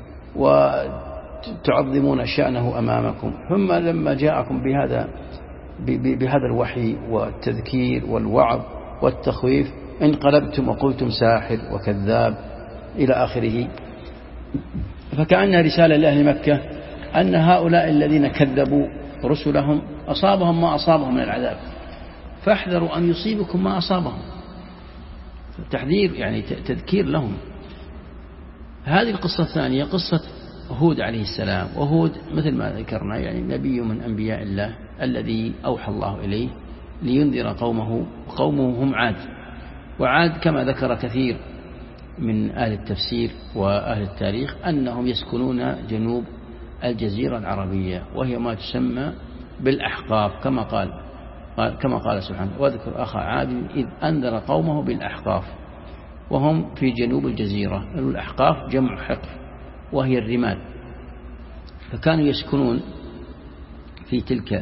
وتعظمون شأنه أمامكم، ثم لما جاءكم بهذا الوحي والتذكير والوعظ والتخويف انقلبتم وقلتم ساحر وكذاب إلى آخره. فكأنها رسالة لأهل مكة أن هؤلاء الذين كذبوا رسلهم أصابهم ما أصابهم من العذاب فاحذروا أن يصيبكم ما أصابهم. تحذير يعني تذكير لهم. هذه القصة الثانية قصة هود عليه السلام. وهود مثل ما ذكرنا يعني نبي من أنبياء الله الذي أوحى الله إليه لينذر قومه، وقومه هم عاد. وعاد كما ذكر كثير من أهل التفسير وأهل التاريخ أنهم يسكنون جنوب الجزيرة العربية وهي ما تسمى بالأحقاف كما قال سبحانه: واذكر أخا عاد إذ أنذر قومه بالأحقاف وهم في جنوب الجزيرة. الأحقاف جمع حقف وهي الرمال، فكانوا يسكنون في تلك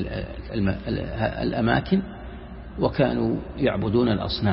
الأماكن وكانوا يعبدون الأصنام،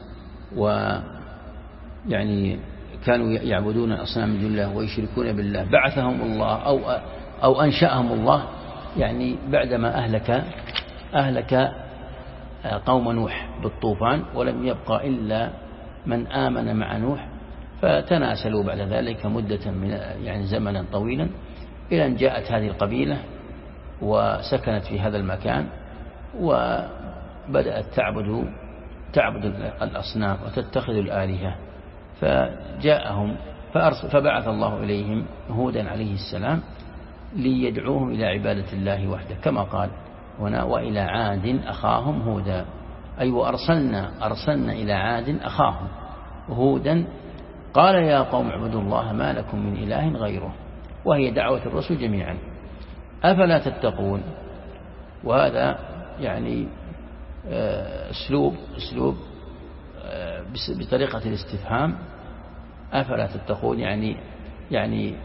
ويعني كانوا يعبدون الأصنام من دون الله ويشركون بالله. بعثهم الله أو أنشأهم الله يعني بعدما أهلك قوم نوح بالطوفان، ولم يبقى إلا من آمن مع نوح، فتناسلوا بعد ذلك مدة من يعني زمنا طويلا إلى أن جاءت هذه القبيلة وسكنت في هذا المكان وبدأت تعبد الأصنام وتتخذ الآلهة. فجاءهم فبعث الله إليهم هودا عليه السلام ليدعوهم إلى عبادة الله وحده، كما قال هنا: وإلى عاد أخاهم هودا، أي وأرسلنا إلى عاد أخاهم هودا قال يا قوم اعبدوا الله ما لكم من إله غيره، وهي دعوة الرسل جميعا. أفلا تتقون؟ وهذا يعني أسلوب بطريقة الاستفهام. أفلا تتقون يعني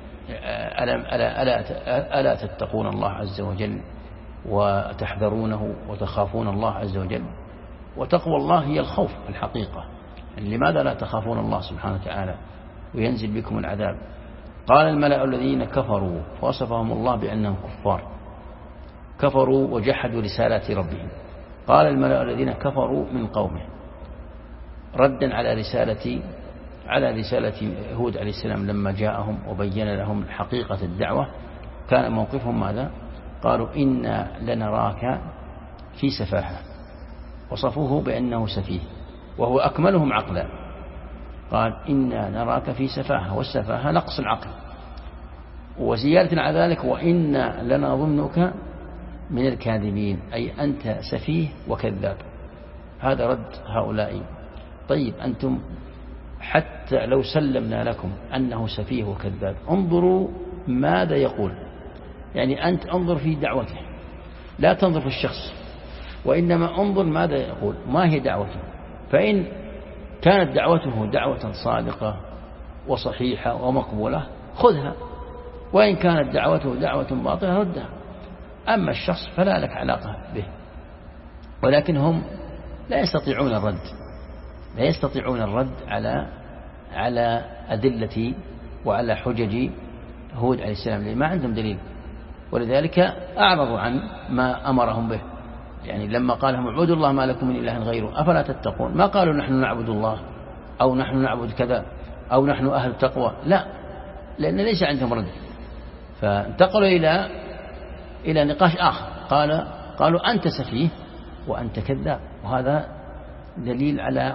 ألا تتقون الله عز وجل وتحذرونه وتخافون الله عز وجل؟ وتقوى الله هي الخوف الحقيقة. يعني لماذا لا تخافون الله سبحانه وتعالى وينزل بكم العذاب؟ قال الملأ الذين كفروا، فوصفهم الله بأنهم كفار، كفروا وجحدوا رسالات ربهم. قال الملأ الذين كفروا من قومه ردا على رسالة هود عليه السلام لما جاءهم وبين لهم حقيقة الدعوة، كان موقفهم ماذا؟ قالوا إنا لنراك في سفاهة، وصفوه بأنه سفيه وهو أكملهم عقلا. قال إنا نراك في سفاهة، والسفاهة نقص العقل. وزيادة على ذلك: وإنا لنظنك من الكاذبين، أي أنت سفيه وكذاب. هذا رد هؤلاء. طيب أنتم حتى لو سلمنا لكم أنه سفيه وكذاب، انظروا ماذا يقول. يعني أنت انظر في دعوته، لا تنظر في الشخص، وإنما انظر ماذا يقول، ما هي دعوته. فإن كانت دعوته دعوة صادقة وصحيحة ومقبولة خذها، وإن كانت دعوته دعوة باطلة ردها. أما الشخص فلا لك علاقة به. ولكن هم لا يستطيعون الرد على أدلة وعلى حجج هود عليه السلام، لأن ما عندهم دليل، ولذلك أعرضوا عن ما أمرهم به. يعني لما قال لهم اعبدوا الله ما لكم من إله غيره أفلا تتقون، ما قالوا نحن نعبد الله أو نحن نعبد كذا أو نحن أهل تقوى، لا، لأن ليس عندهم رد. فانتقلوا إلى نقاش آخر، قالوا أنت سفيه وأنت كذاب، وهذا دليل على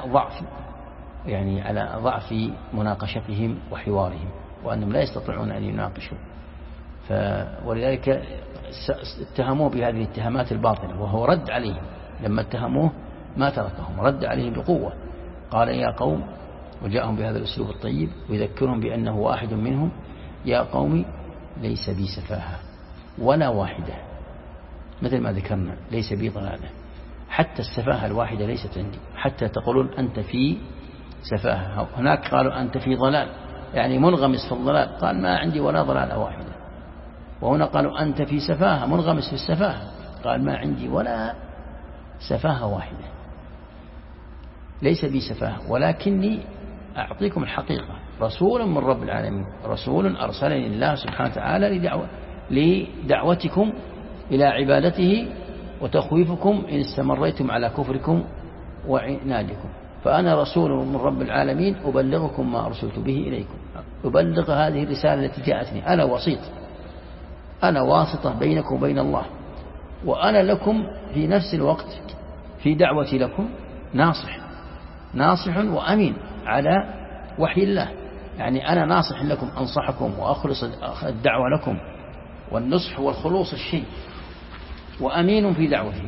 ضعف مناقشتهم وحوارهم، وأنهم لا يستطيعون أن يناقشوا. ولذلك اتهموه بهذه الاتهامات الباطلة، وهو رد عليهم. لما اتهموه ما تركهم، رد عليهم بقوة. قال يا قوم، وجاءهم بهذا الأسلوب الطيب ويذكرهم بأنه واحد منهم: يا قوم ليس بي سفاهة ولا واحدة، مثل ما ذكرنا ليس بي ضلالة. حتى السفاهة الواحدة ليست عندي، حتى تقولون أنت في سفاهة. هناك قالوا أنت في ضلال، يعني منغمس في الضلال، قال ما عندي ولا ضلالة واحدة. وهنا قالوا أنت في سفاهة، منغمس في السفاهة، قال ما عندي ولا سفاهة واحدة. ليس بي سفاهة ولكني أعطيكم الحقيقة، رسول من رب العالمين، رسول أرسلني الله سبحانه وتعالى لدعوتكم إلى عبادته وتخويفكم إن استمريتم على كفركم وعنادكم. فأنا رسول من رب العالمين أبلغكم ما أرسلت به إليكم، أبلغ هذه الرسالة التي جاءتني. أنا وسيط، أنا واسطة بينكم وبين الله، وأنا لكم في نفس الوقت في دعوتي لكم ناصح وأمين على وحي الله. يعني أنا ناصح لكم، أنصحكم وأخلص الدعوة لكم، والنصح والخلوص الشيء، وأمين في دعوته.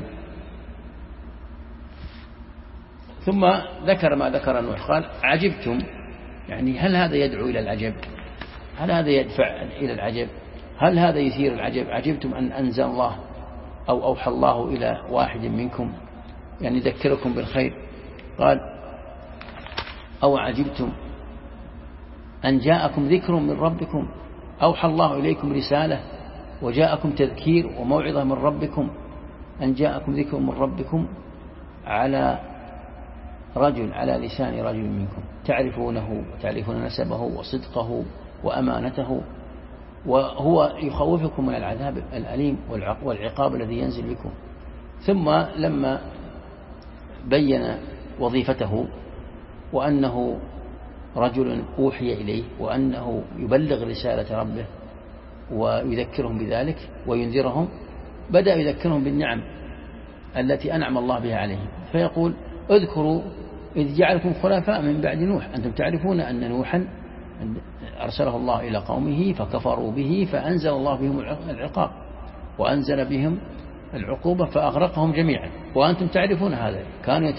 ثم ذكر ما ذكر نوح، قال عجبتم، يعني هل هذا يدعو إلى العجب؟ هل هذا يدفع إلى العجب؟ هل هذا يثير العجب؟ عجبتم أن أنزل الله أو أوحى الله إلى واحد منكم يعني يذكركم بالخير. قال أو عجبتم أن جاءكم ذكر من ربكم، أوحى الله إليكم رسالة وجاءكم تذكير وموعظة من ربكم، أن جاءكم ذكر من ربكم على رجل، على لسان رجل منكم تعرفونه وتعرفون نسبه وصدقه وأمانته، وهو يخوفكم من العذاب الأليم والعقاب الذي ينزل بكم. ثم لما بين وظيفته وأنه رجل أوحي إليه وأنه يبلغ رسالة ربه ويذكرهم بذلك وينذرهم، بدأ يذكرهم بالنعم التي أنعم الله بها عليهم، فيقول اذكروا إذ جعلكم خلفاء من بعد نوح، أنتم تعرفون أن نوحا أرسله الله إلى قومه فكفروا به فأنزل الله بهم العقاب وأنزل بهم العقوبة فأغرقهم جميعا، وأنتم تعرفون هذا. كانوا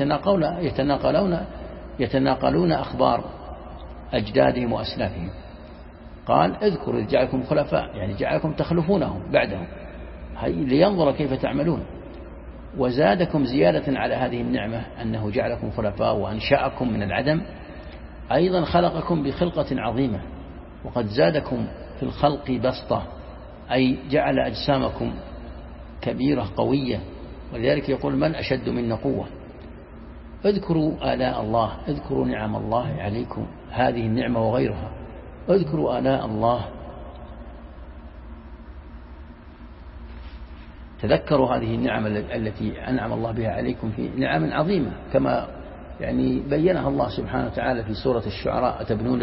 يتناقلون أخبار أجدادهم وأسلافهم. قال اذكروا إذ جعلكم خلفاء، يعني جعلكم تخلفونهم بعدهم لينظر كيف تعملون. وزادكم زيادة على هذه النعمة أنه جعلكم خلفاء وأنشأكم من العدم، أيضا خلقكم بخلقة عظيمة، وقد زادكم في الخلق بسطة، أي جعل أجسامكم كبيرة قوية، ولذلك يقول من أشد منا قوة. اذكروا آلاء الله، اذكروا نعم الله عليكم، هذه النعمة وغيرها، اذكروا آلاء الله، تذكروا هذه النعم التي أنعم الله بها عليكم في نعم عظيمة، كما يعني بينها الله سبحانه وتعالى في سورة الشعراء: أتبنون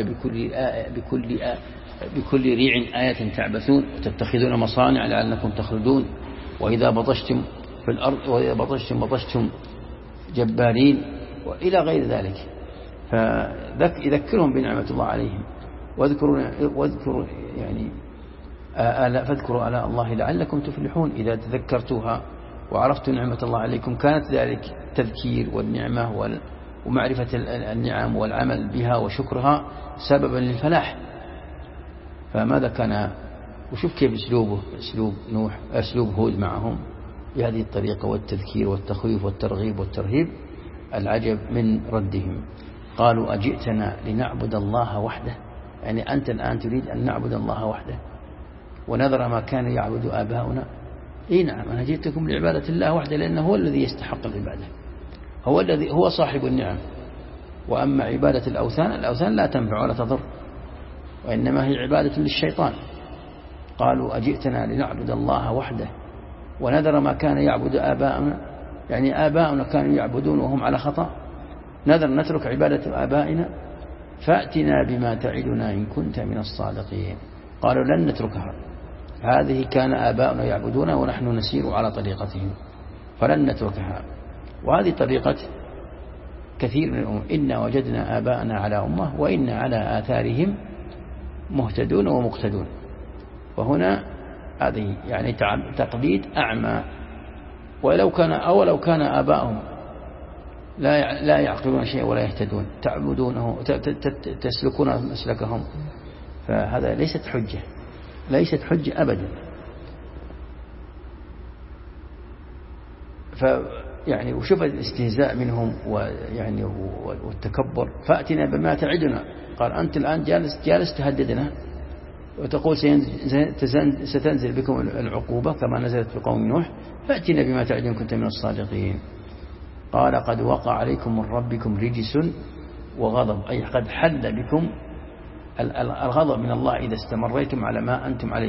بكل ريع آية تعبثون وتتخذون مصانع لعلكم تخلدون وإذا بطشتم في الأرض وإذا بطشتم جبارين وإلى غير ذلك. فيذكرهم بنعمة الله عليهم، واذكروا يعني فاذكروا آلاء الله لعلكم تفلحون. إذا تذكرتوها وعرفتوا نعمة الله عليكم كانت ذلك تذكير والنعمة ومعرفة النعم والعمل بها وشكرها سببا للفلاح. فماذا كان، وشوف كيف أسلوب هود معهم بهذه الطريقة، والتذكير والتخويف والترغيب والترهيب، العجب من ردهم. قالوا أجئتنا لنعبد الله وحده، يعني أنت الآن تريد أن نعبد الله وحده ونذر ما كان يعبد آباؤنا. نعم، أنا جئتكم لعبادة الله وحده، لأنه هو الذي يستحق العبادة، هو صاحب النعم. وأما عبادة الأوثان لا تنفع ولا تضر، وإنما هي عبادة للشيطان. قالوا أجئتنا لنعبد الله وحده ونذر ما كان يعبد آباؤنا، يعني آباؤنا كانوا يعبدون وهم على خطأ، نذر نترك عبادة آبائنا، فأتنا بما تعدنا إن كنت من الصادقين. قالوا لن نتركها، هذه كان آباؤنا يعبدون ونحن نسير على طريقتهم فلن نتركها. وهذه طريقة كثير من الأمم، إنا وجدنا آباءنا على أمة وإنا على آثارهم مهتدون ومقتدون. وهنا هذه يعني تقليد أعمى، ولو كان آباؤهم لا يعقلون شيء ولا يهتدون، تعبدونه تسلكون مسلكهم، فهذا ليست حجة أبدا. يعني وشوف الاستهزاء منهم ويعني والتكبر. فأتنا بما تعدنا، قال أنت الآن جالس تهددنا وتقول ستنزل بكم العقوبة كما نزلت في قوم نوح، فأتنا بما تعدنا كنت من الصادقين. قال قد وقع عليكم من ربكم رجس وغضب، أي قد حل بكم الغضب من الله إذا استمريتم على ما أنتم عليه،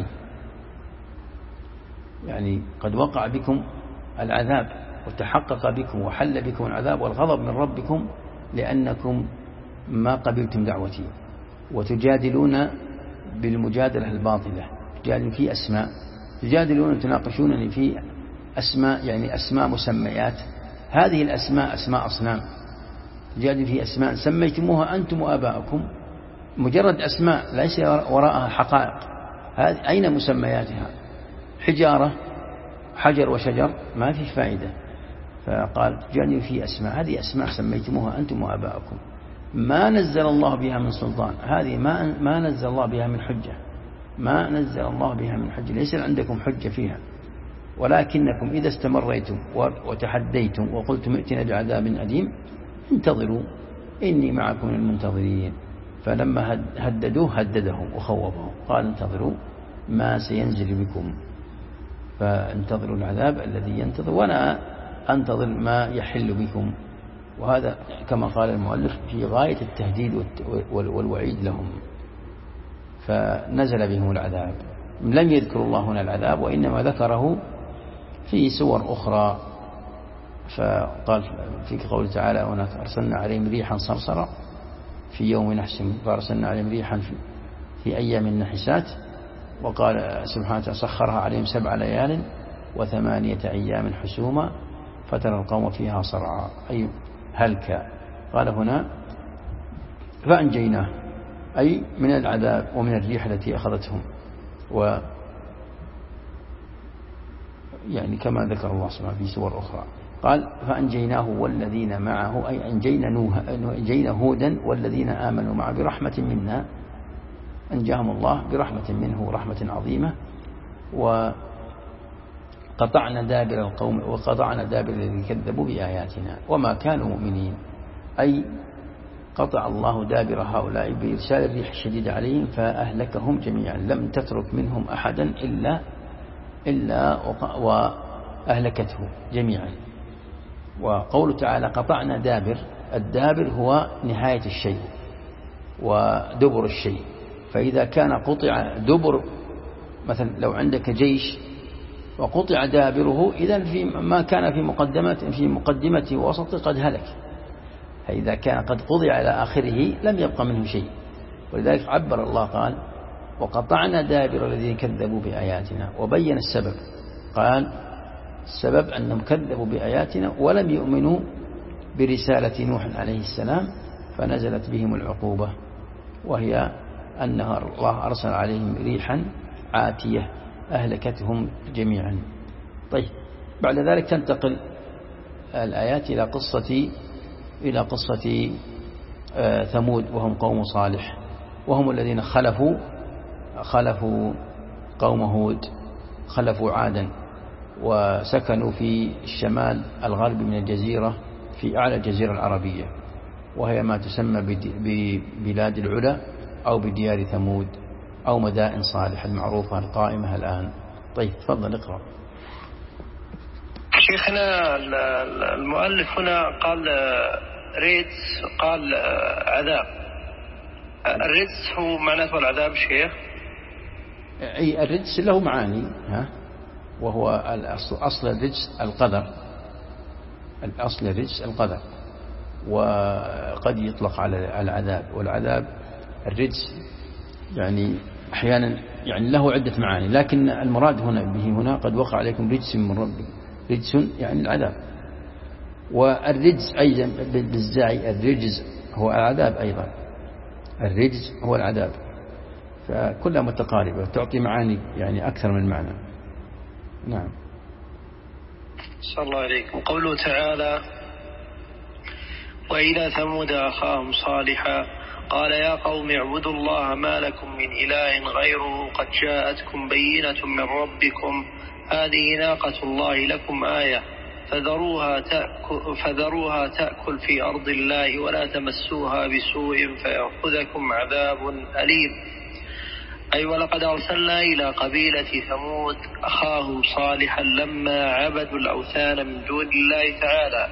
يعني قد وقع بكم العذاب وتحقق بكم وحل بكم العذاب والغضب من ربكم لأنكم ما قبلتم دعوتي، وتجادلون بالمجادلة الباطلة، تجادلون في أسماء، تناقشونني في أسماء، يعني أسماء مسميات، هذه الأسماء أسماء أصنام، تجادلون في أسماء سميتموها أنتم وآباؤكم، مجرد أسماء ليس وراءها حقائق، هذه أين مسمياتها؟ حجارة، حجر وشجر، ما في فائدة. فقال تجادلون في أسماء، هذه أسماء سميتموها أنتم وآباؤكم ما نزل الله بها من سلطان، هذه ما نزل الله بها من حجة، ما نزل الله بها من حجة، ليس عندكم حجة فيها. ولكنكم إذا استمريتم وتحديتم وقلتم ائتنا بعذاب أليم انتظروا إني معكم من المنتظرين. فلما هددوه هددهم وخوفهم، قال انتظروا ما سينزل بكم، فانتظروا العذاب الذي ينتظر وأنا أنتظر ما يحل بكم. وهذا كما قال المؤلف في غاية التهديد والوعيد لهم. فنزل بهم العذاب، لم يذكر الله هنا العذاب وإنما ذكره في سور أخرى. فقال في قوله تعالى هناك أرسلنا عليهم ريحا صرصرا في يوم نحس فأرسلنا عليهم ريحا في أيام نحسات. وقال سبحانه وتعالى سخرها عليهم 7 ليال و8 أيام حسوما فترى القوم فيها صرعا أي هلكا. قال هنا فأنجيناه أي من العذاب ومن الريح التي أخذتهم، يعني كما ذكر الله سبحانه في سور أخرى. قال فأنجيناه والذين معه أي أنجينا هودا والذين آمنوا معه برحمة منا، أنجاهم الله برحمة منه رحمة عظيمة. وقطعنا دابر القوم وقطعنا دابر الذين كذبوا بآياتنا وما كانوا مؤمنين، أي قطع الله دابر هؤلاء بإرسال الريح الشديد عليهم فأهلكهم جميعا، لم تترك منهم أحدا إلا وأهلكته جميعا. وقول تعالى قطعنا دابر، الدابر هو نهاية الشيء ودبر الشيء. فإذا كان قطع دبر، مثلا لو عندك جيش وقطع دابره، إذن في ما كان في مقدمته ووسطه قد هلك. فإذا كان قد قضي على آخره لم يبقى منه شيء. ولذلك عبر الله قال وقطعنا دابر الذين كذبوا بآياتنا، وبين السبب. قال السبب أنهم كذبوا بآياتنا ولم يؤمنوا برسالة نوح عليه السلام، فنزلت بهم العقوبة، وهي أن الله أرسل عليهم ريحا عاتية أهلكتهم جميعا. طيب، بعد ذلك تنتقل الآيات إلى قصة ثمود وهم قوم صالح، وهم الذين خلفوا قوم هود، خلفوا عادا، وسكنوا في الشمال الغربي من الجزيرة في أعلى الجزيرة العربية، وهي ما تسمى ببلاد العلا أو بديار ثمود أو مدائن صالح المعروفة القائمة الآن. طيب تفضل اقرأ. شيخنا المؤلف هنا قال ريدس، قال عذاب. الرجس هو معناته العذاب شيخ؟ أي الرجس له معاني، وهو أصل الرجس القدر، الأصل الرجس القدر، وقد يطلق على العذاب. والعذاب الرجس يعني أحيانا يعني له عدة معاني، لكن المراد هنا قد وقع عليكم رجس من ربكم، رجس يعني العذاب. والرجس أيضا بالزاي، الرجز هو العذاب أيضا، الرجز هو العذاب، فكلها متقاربة تعطي معاني يعني أكثر من معنى. نعم. صلى الله عليكم. قوله تعالى وإلى ثمود أخاهم صالحا قال يا قوم اعبدوا الله ما لكم من إله غيره قد جاءتكم بينة من ربكم هذه ناقة الله لكم آية فذروها تأكل في أرض الله ولا تمسوها بسوء فيأخذكم عذاب أليم. أي ولقد أرسلنا إلى قبيلة ثمود أخاهم صالحا لما عبدوا الأوثان من دون الله تعالى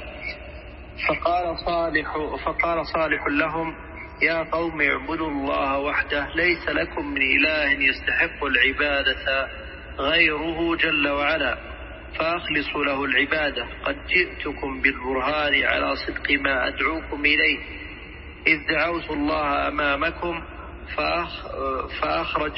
فقال صالح لهم يا قوم اعبدوا الله وحده ليس لكم من إله يستحق العبادة غيره جل وعلا فأخلصوا له العبادة قد جئتكم بالبرهان على صدق ما أدعوكم إليه إذ دعوت الله أمامكم فأخرج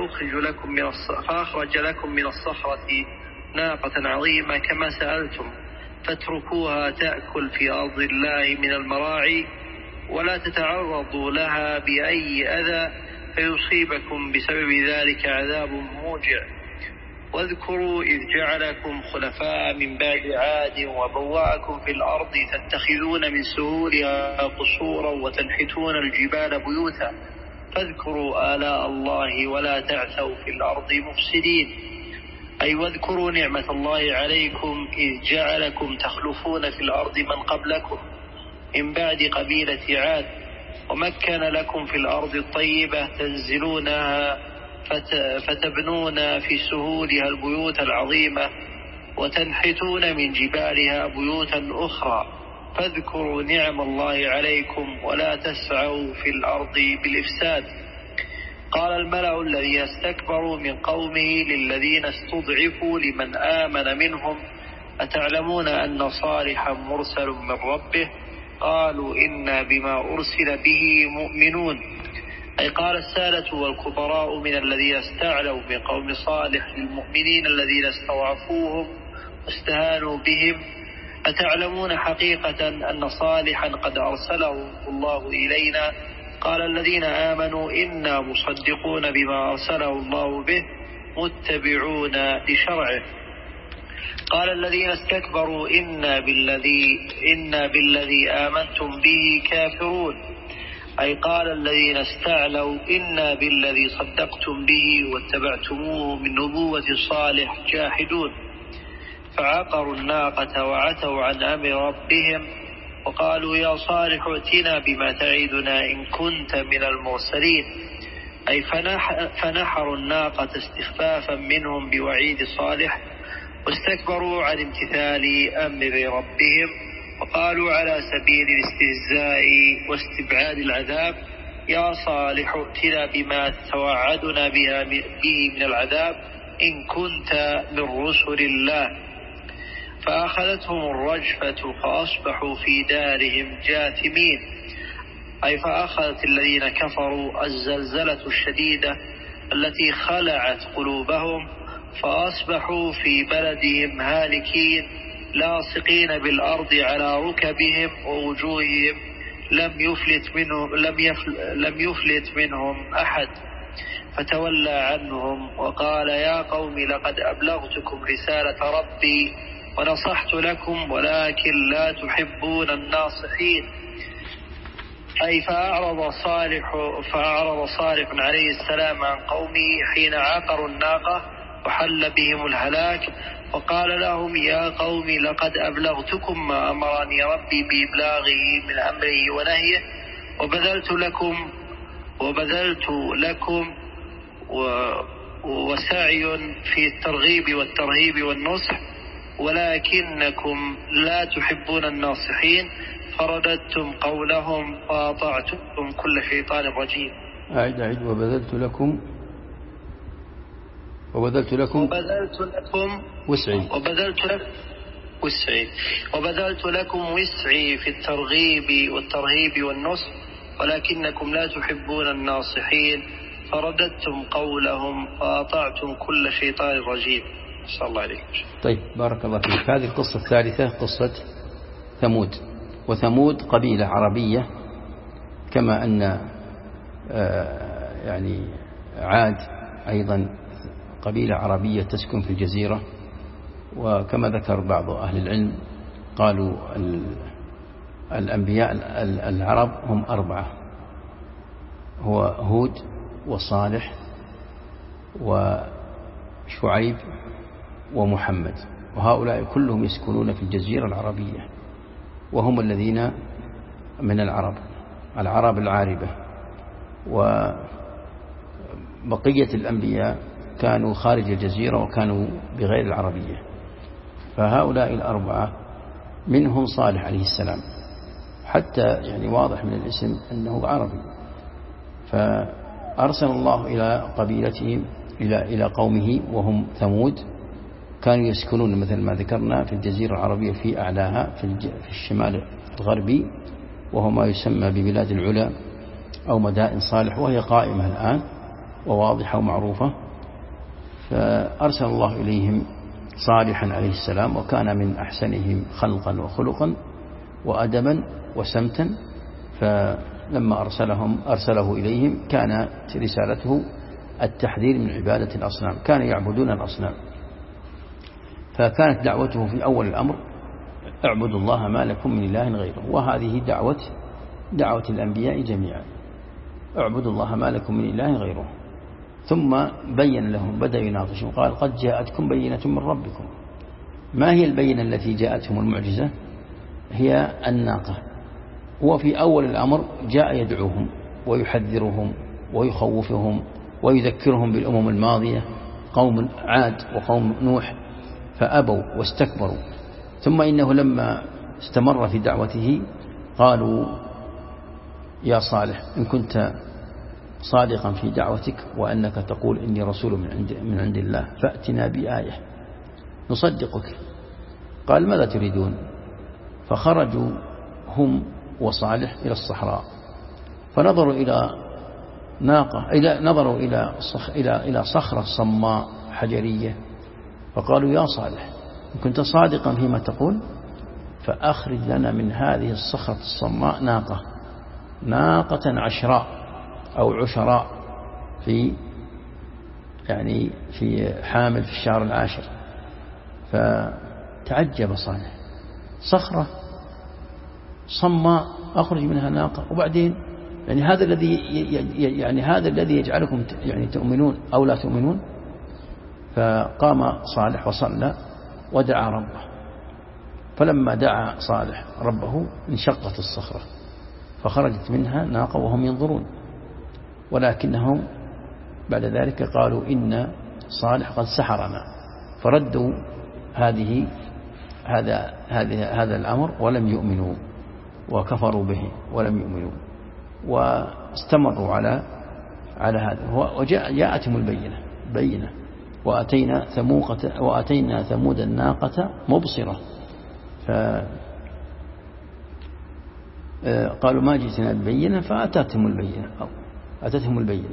لكم من الصخرة ناقة عظيمة كما سألتم فاتركوها تأكل في أرض الله من المراعي ولا تتعرضوا لها بأي أذى فيصيبكم بسبب ذلك عذاب موجع. واذكروا إذ جعلكم خلفاء من بعد عاد وبوأكم في الأرض تتخذون من سهولها قصورا وتنحتون الجبال بيوتا فاذكروا آلاء الله ولا تعثوا في الأرض مفسدين. أي واذكروا نعمة الله عليكم إذ جعلكم تخلفون في الأرض من قبلكم من بعد قبيلة عاد ومكن لكم في الأرض الطيبة تنزلونها فتبنون في سهولها البيوت العظيمة وتنحتون من جبالها بيوتا أخرى فاذكروا نعم الله عليكم ولا تسعوا في الأرض بالإفساد. قال الملأ الذين استكبروا من قومه للذين استضعفوا لمن آمن منهم أتعلمون أن صالحا مرسل من ربه قالوا إنا بما أرسل به مؤمنون. أي قال السادة والكبراء من الذين استعلوا من قوم صالح للمؤمنين الذين استضعفوهم واستهانوا بهم أتعلمون حقيقة أن صالحا قد أرسله الله إلينا؟ قال الذين آمنوا إنا مصدقون بما أرسله الله به متبعون لشرعه. قال الذين استكبروا إنا بالذي آمنتم به كافرون. أي قال الذين استعلوا إنا بالذي صدقتم به واتبعتموه من نبوة صالح جاحدون. فعقروا الناقة وعتوا عن أمر ربهم وقالوا يا صالح ائتنا بما تعيدنا إن كنت من المرسلين. أي فنحروا الناقة استخفافا منهم بوعيد صالح واستكبروا عن امتثال أمر ربهم وقالوا على سبيل الاستهزاء واستبعاد العذاب يا صالح ائتنا بما توعدنا به من العذاب إن كنت من رسل الله. فأخذتهم الرجفة فأصبحوا في دارهم جاثمين. أي فأخذت الذين كفروا الزلزلة الشديدة التي خلعت قلوبهم فأصبحوا في بلدهم هالكين لاصقين بالأرض على ركبهم ووجوههم لم يفلت منهم أحد. فتولى عنهم وقال يا قوم لقد أبلغتكم رسالة ربي ونصحت لكم ولكن لا تحبون الناصحين. أي فأعرض صالح عليه السلام عن قومه حين عقروا الناقة وحل بهم الهلاك وقال لهم يا قوم لقد أبلغتكم ما أمرني ربي بإبلاغه من أمره ونهيه وبذلت لكم وسعي في الترغيب والترهيب والنصح ولكنكم لا تحبون الناصحين فرددتم قولهم وأطعتم كل شيطان رجيم. أعد وبذلت لكم وبذلت لكم وسعي في الترغيب والترهيب والنصح ولكنكم لا تحبون الناصحين فرددتم قولهم وأطعتم كل شيطان رجيم. صلى الله عليه وسلم. طيب بارك الله فيك. هذه القصة الثالثة قصة ثمود. وثمود قبيلة عربية كما أن يعني عاد أيضا قبيلة عربية تسكن في الجزيرة. وكما ذكر بعض أهل العلم قالوا الأنبياء العرب هم 4 هو هود وصالح وشعيب ومحمد وهؤلاء كلهم يسكنون في الجزيرة العربية وهم الذين من العرب العاربة. وبقية الأنبياء كانوا خارج الجزيرة وكانوا بغير العربية. فهؤلاء 4 منهم صالح عليه السلام حتى يعني واضح من الاسم أنه عربي. فأرسل الله إلى قبيلتهم إلى قومه وهم ثمود كانوا يسكنون مثل ما ذكرنا في الجزيرة العربية في أعلاها في الشمال الغربي وهو ما يسمى ببلاد العلا أو مدائن صالح وهي قائمة الآن وواضحة ومعروفة. فأرسل الله إليهم صالحا عليه السلام وكان من أحسنهم خلقا وخلقا وأدبا وسمتا. فلما أرسله إليهم كانت رسالته التحذير من عبادة الأصنام. كانوا يعبدون الأصنام. فكانت دعوته في أول الأمر اعبدوا الله ما لكم من إله غيره. وهذه دعوة الأنبياء جميعا اعبدوا الله ما لكم من إله غيره. ثم بين لهم، بدأ يناقشهم، قال قد جاءتكم بينة من ربكم. ما هي البينة التي جاءتهم المعجزة؟ هي الناقة. هو في أول الأمر جاء يدعوهم ويحذرهم ويخوفهم ويذكرهم بالأمم الماضية، قوم عاد وقوم نوح، فأبوا واستكبروا. ثم إنه لما استمر في دعوته قالوا يا صالح إن كنت صادقا في دعوتك وأنك تقول إني رسول من عند الله فأتنا بآية نصدقك. قال ماذا تريدون؟ فخرجوا هم وصالح إلى الصحراء، فنظروا إلى ناقة، نظروا إلى صخرة صماء حجرية، فقالوا يا صالح إن كنت صادقا فيما تقول فأخرج لنا من هذه الصخرة الصماء ناقة عشراء أو عشراء في حامل في الشهر العاشر. فتعجب صالح، صخرة صماء أخرج منها ناقة، وبعدين هذا الذي يجعلكم تؤمنون أو لا تؤمنون. فقام صالح وصلى ودعا ربه، فلما دعا صالح ربه انشقت الصخرة فخرجت منها ناقة وهم ينظرون، ولكنهم بعد ذلك قالوا إن صالح قد سحرنا، فردوا هذا الأمر ولم يؤمنوا وكفروا به ولم يؤمنوا واستمروا على هذا. وجاءتهم البينة وأتينا ثمود الناقة مبصرة، قالوا ما جئتنا ببينة فأتتهم البينة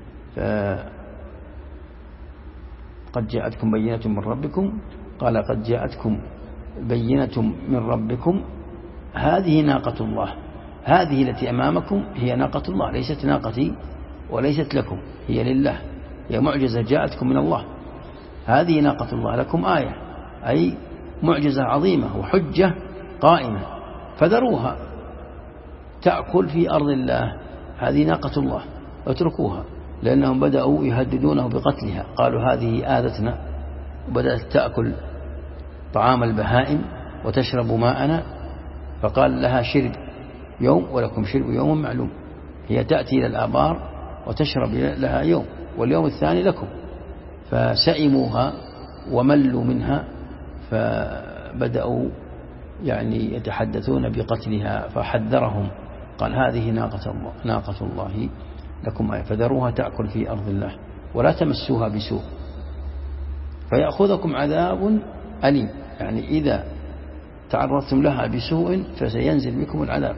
قد جاءتكم بينة من ربكم. قال قد جاءتكم بينة من ربكم هذه ناقة الله، هذه التي أمامكم هي ناقة الله، ليست ناقتي وليست لكم، هي لله، هي معجزة جاءتكم من الله. هذه ناقة الله لكم آية، أي معجزة عظيمة وحجة قائمة، فذروها تأكل في أرض الله، هذه ناقة الله اتركوها. لأنهم بدأوا يهددونه بقتلها، قالوا هذه آذتنا، وبدأت تأكل طعام البهائم وتشرب ماءنا، فقال لها شرب يوم ولكم شرب يوم معلوم. هي تأتي إلى الآبار وتشرب لها يوم واليوم الثاني لكم. فسئموها وملوا منها، فبدأوا يتحدثون بقتلها، فحذرهم قال هذه ناقة الله لكم آية، فذروها تأكل في أرض الله ولا تمسوها بسوء فيأخذكم عذاب أليم. إذا تعرضتم لها بسوء فسينزل بكم العذاب،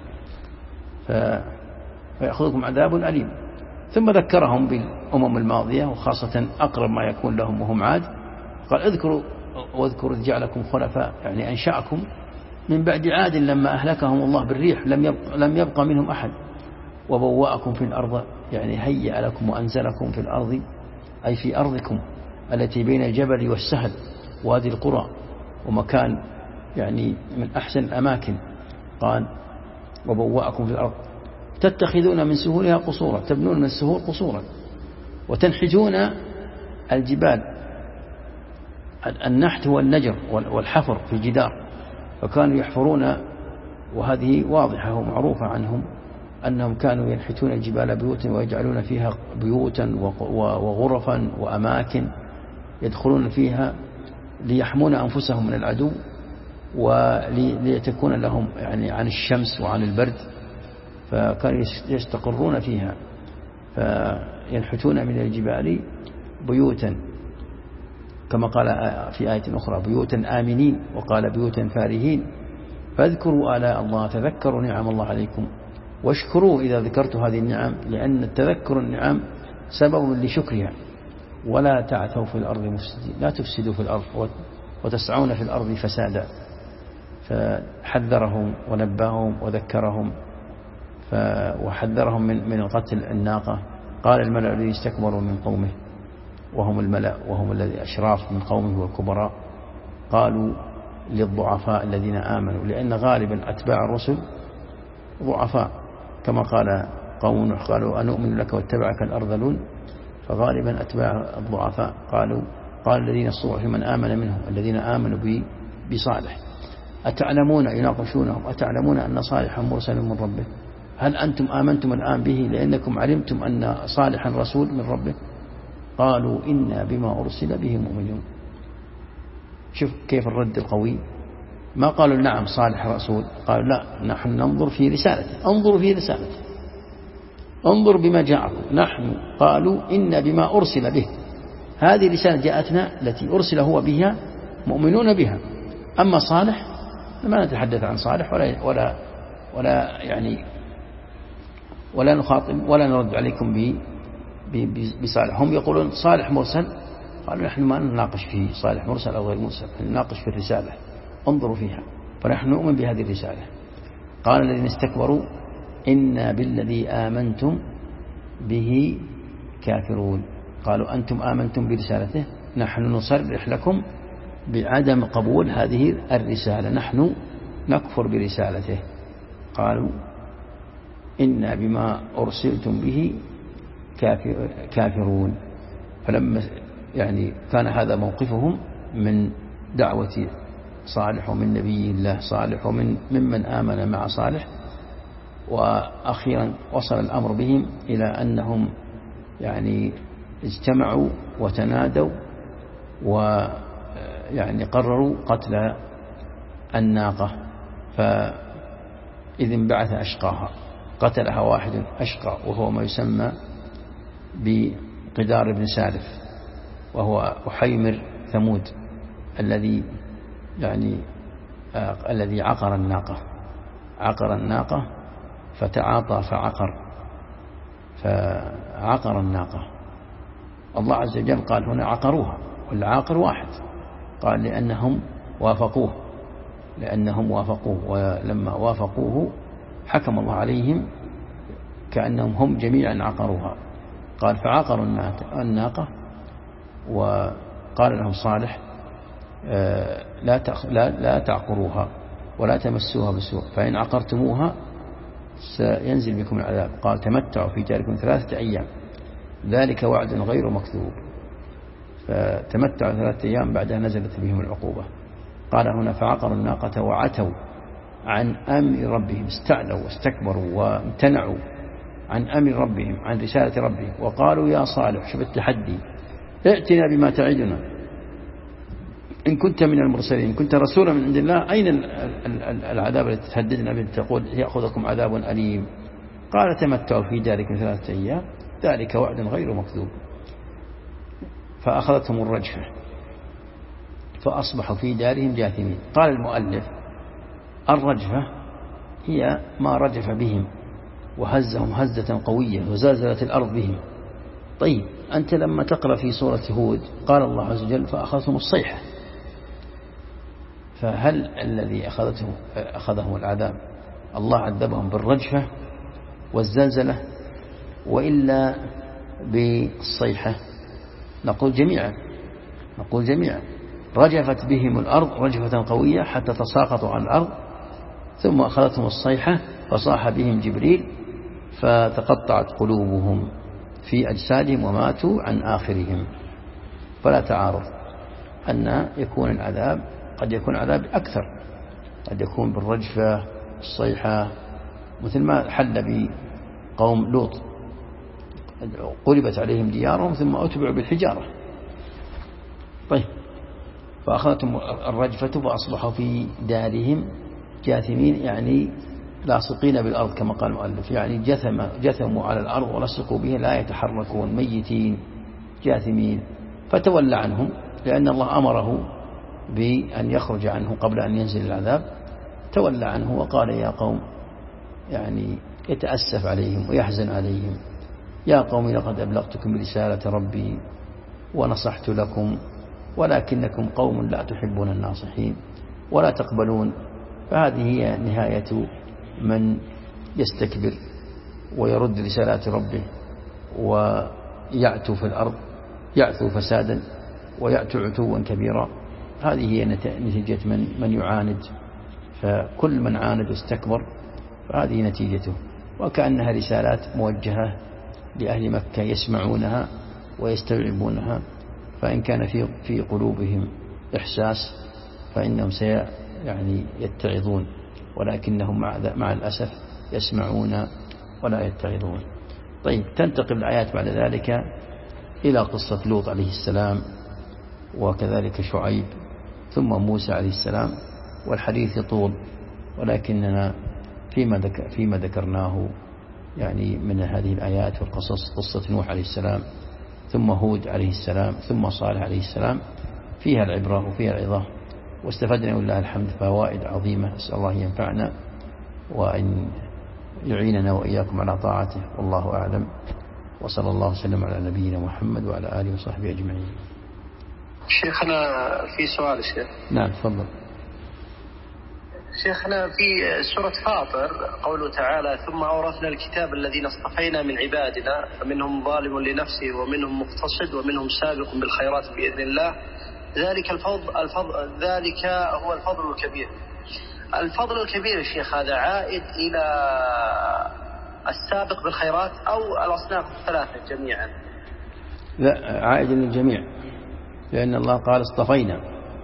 فيأخذكم عذاب أليم. ثم ذكرهم بالأمم الماضية، وخاصة أقرب ما يكون لهم وهم عاد، قال واذكروا إذ جعلكم خلفاء، أنشأكم من بعد عاد لما أهلكهم الله بالريح، لم يبقى منهم أحد، وبوأكم في الأرض، هيأ لكم وأنزلكم في الأرض، أي في أرضكم التي بين الجبل والسهل وهذه القرى، ومكان من أحسن الأماكن. قال وبوأكم في الأرض تتخذون من سهولها قصورا، تبنون من السهول قصورا، وتنحتون الجبال. النحت هو النجر والحفر في الجدار، فكانوا يحفرون، وهذه واضحة ومعروفة عنهم أنهم كانوا ينحتون الجبال بيوتا ويجعلون فيها بيوتا وغرفا وأماكن يدخلون فيها ليحمون أنفسهم من العدو، وليتكون لهم عن الشمس وعن البرد، فكانوا يستقرون فيها. فينحتون من الجبال بيوتا، كما قال في آية أخرى بيوتا آمنين، وقال بيوتا فارهين. فاذكروا آلاء الله، تذكروا نعم الله عليكم، واشكروا إذا ذكرت هذه النعم، لأن التذكر النعم سبب لشكرها. ولا تعثوا في الأرض مفسدين، لا تفسدوا في الأرض وتسعون في الأرض فسادا. فحذرهم ونبههم وذكرهم، وحذرهم من قتل الناقة. قال الملأ الذين استكبروا من قومه، وهم الملأ وهم الذي أشراف من قومه والكبراء، قالوا للضعفاء الذين آمنوا، لأن غالبا أتباع الرسل ضعفاء، كما قال قوم نوح قالوا أنؤمن لك واتبعك الأرذلون. فغالبا أتباع الضعفاء قال الذين استضعفوا من آمن منهم الذين آمنوا بصالح أتعلمون يناقشونهم أتعلمون أن صالحا مرسل من ربه هل أنتم آمنتم الآن به لأنكم علمتم أن صالحا رسول من ربه قالوا إنا بما أرسل به مؤمنون. شوف كيف الرد القوي، ما قالوا نعم صالح رسول، قالوا لا نحن ننظر في رسالته، انظروا في رسالته، انظر بما جاءكم. نحن قالوا إنا بما أرسل به، هذه رسالة جاءتنا التي أرسل هو بها مؤمنون بها. أما صالح ما نتحدث عن صالح ولا نخاطب ولا نرد عليكم بصالح. هم يقولون صالح مرسل، قالوا نحن ما نناقش في صالح مرسل أو غير مرسل، نناقش في الرسالة، انظروا فيها، فنحن نؤمن بهذه الرسالة. قال الذين استكبروا إنا بالذي آمنتم به كافرون. قالوا أنتم آمنتم برسالته، نحن نصرح لكم بعدم قبول هذه الرسالة، نحن نكفر برسالته. قالوا إنا بما أرسلتم به كافرون. فلما كان هذا موقفهم من دعوة صالح ومن نبي الله صالح ممن آمن مع صالح، وأخيرا وصل الأمر بهم إلى أنهم اجتمعوا وتنادوا قرروا قتل الناقة. فإذ انبعث أشقاها، قتلها واحد أشقى وهو ما يسمى بقدار بن سالف، وهو أحيمر ثمود الذي عقر الناقة فتعاطى فعقر الناقة. الله عز وجل قال هنا عقروها، والعاقر واحد، قال لأنهم وافقوه، ولما وافقوه حكم الله عليهم كأنهم هم جميعا عقروها. قال فعقروا الناقة، وقال لهم صالح لا تعقروها ولا تمسوها بسوء، فإن عقرتموها سينزل بكم العذاب. قال تمتعوا في داركم 3 أيام ذلك وعد غير مكذوب. فتمتعوا 3 أيام بعدها نزلت بهم العقوبة. قال هنا فعقروا الناقة وعتوا عن أمر ربهم، استعلوا واستكبروا وامتنعوا عن أمر ربهم، عن رسالة ربهم، وقالوا يا صالح، شوف التحدي، ائتنا بما تعدنا إن كنت من المرسلين، كنت رسولا من عند الله، أين العذاب التي تهددنا به تقول يأخذكم عذاب أليم؟ قال تمتعوا في داركم 3 أيام ذلك وعد غير مكذوب. فأخذتهم الرجفة فأصبحوا في دارهم جاثمين. قال المؤلف الرجفة هي ما رجف بهم وهزهم هزة قوية وزلزلت الأرض بهم. طيب أنت لما تقرأ في سورة هود قال الله عز وجل فأخذتهم الصيحة، فهل الذي أخذهم العذاب الله عذبهم بالرجفة والزلزلة وإلا بالصيحة؟ نقول جميعا رجفت بهم الأرض رجفة قوية حتى تساقطوا عن الأرض، ثم أخذتهم الصيحة فصاح بهم جبريل فتقطعت قلوبهم في أجسادهم وماتوا عن آخرهم. فلا تعارض أن يكون العذاب، قد يكون عذاب أكثر، قد يكون بالرجفة الصيحة، مثل ما حل بقوم لوط، قلبت عليهم ديارهم ثم أتبعوا بالحجارة. طيب فأخذتهم الرجفة فأصبحوا في دارهم جاثمين، لاصقين بالأرض كما قال المؤلف، جثموا على الأرض ولصقوا بها لا يتحركون، ميتين جاثمين. فتولى عنهم لأن الله أمره بأن يخرج عنه قبل أن ينزل العذاب، تولى عنه وقال يا قوم، يتأسف عليهم ويحزن عليهم، يا قوم لقد أبلغتكم رسالة ربي ونصحت لكم ولكنكم قوم لا تحبون الناصحين ولا تقبلون. فهذه هي نهاية من يستكبر ويرد رسالات ربه ويعتو في الأرض، يعثو فسادا ويعتو عتوا كبيرا. هذه هي نتيجة من يعاند، فكل من عاند واستكبر فهذه نتيجته. وكأنها رسالات موجهة لأهل مكة يسمعونها ويستوعبونها، فإن كان في قلوبهم إحساس فإنهم يعني يتعظون، ولكنهم مع الأسف يسمعون ولا يتعظون. طيب، تنتقل الآيات بعد ذلك إلى قصة لوط عليه السلام، وكذلك شعيب، ثم موسى عليه السلام، والحديث يطول، ولكننا فيما ذكرناه يعني من هذه الآيات والقصص، قصة نوح عليه السلام، ثم هود عليه السلام، ثم صالح عليه السلام، فيها العبرة وفيها العظة، واستفدنا ولله الحمد فوائد عظيمة. أسأل الله ينفعنا وأن يعيننا وإياكم على طاعته، والله أعلم، وصلى الله وسلم على نبينا محمد وعلى آله وصحبه أجمعين. شيخنا في سؤال شيخ. نعم تفضل. شيخنا في سورة فاطر قوله تعالى: ثم أورثنا الكتاب الذين اصطفينا من عبادنا فمنهم ظالم لنفسه ومنهم مقتصد ومنهم سابق بالخيرات بإذن الله، ذلك هو الفضل الكبير. الفضل الكبير يا شيخ هذا عائد إلى السابق بالخيرات أو الأصناف الثلاثة جميعا؟ لا، عائد للجميع، لأن الله قال اصطفينا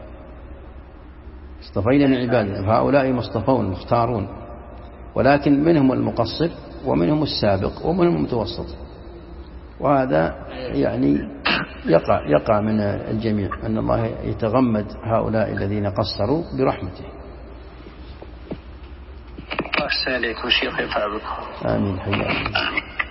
من عبادنا، فهؤلاء مصطفون مختارون، ولكن منهم المقصر ومنهم السابق ومنهم المتوسط، وهذا يعني يقع من الجميع، أن الله يتغمد هؤلاء الذين قصروا برحمته. أحسن عليكم شيخ، ينفع بكم. آمين. حياكم.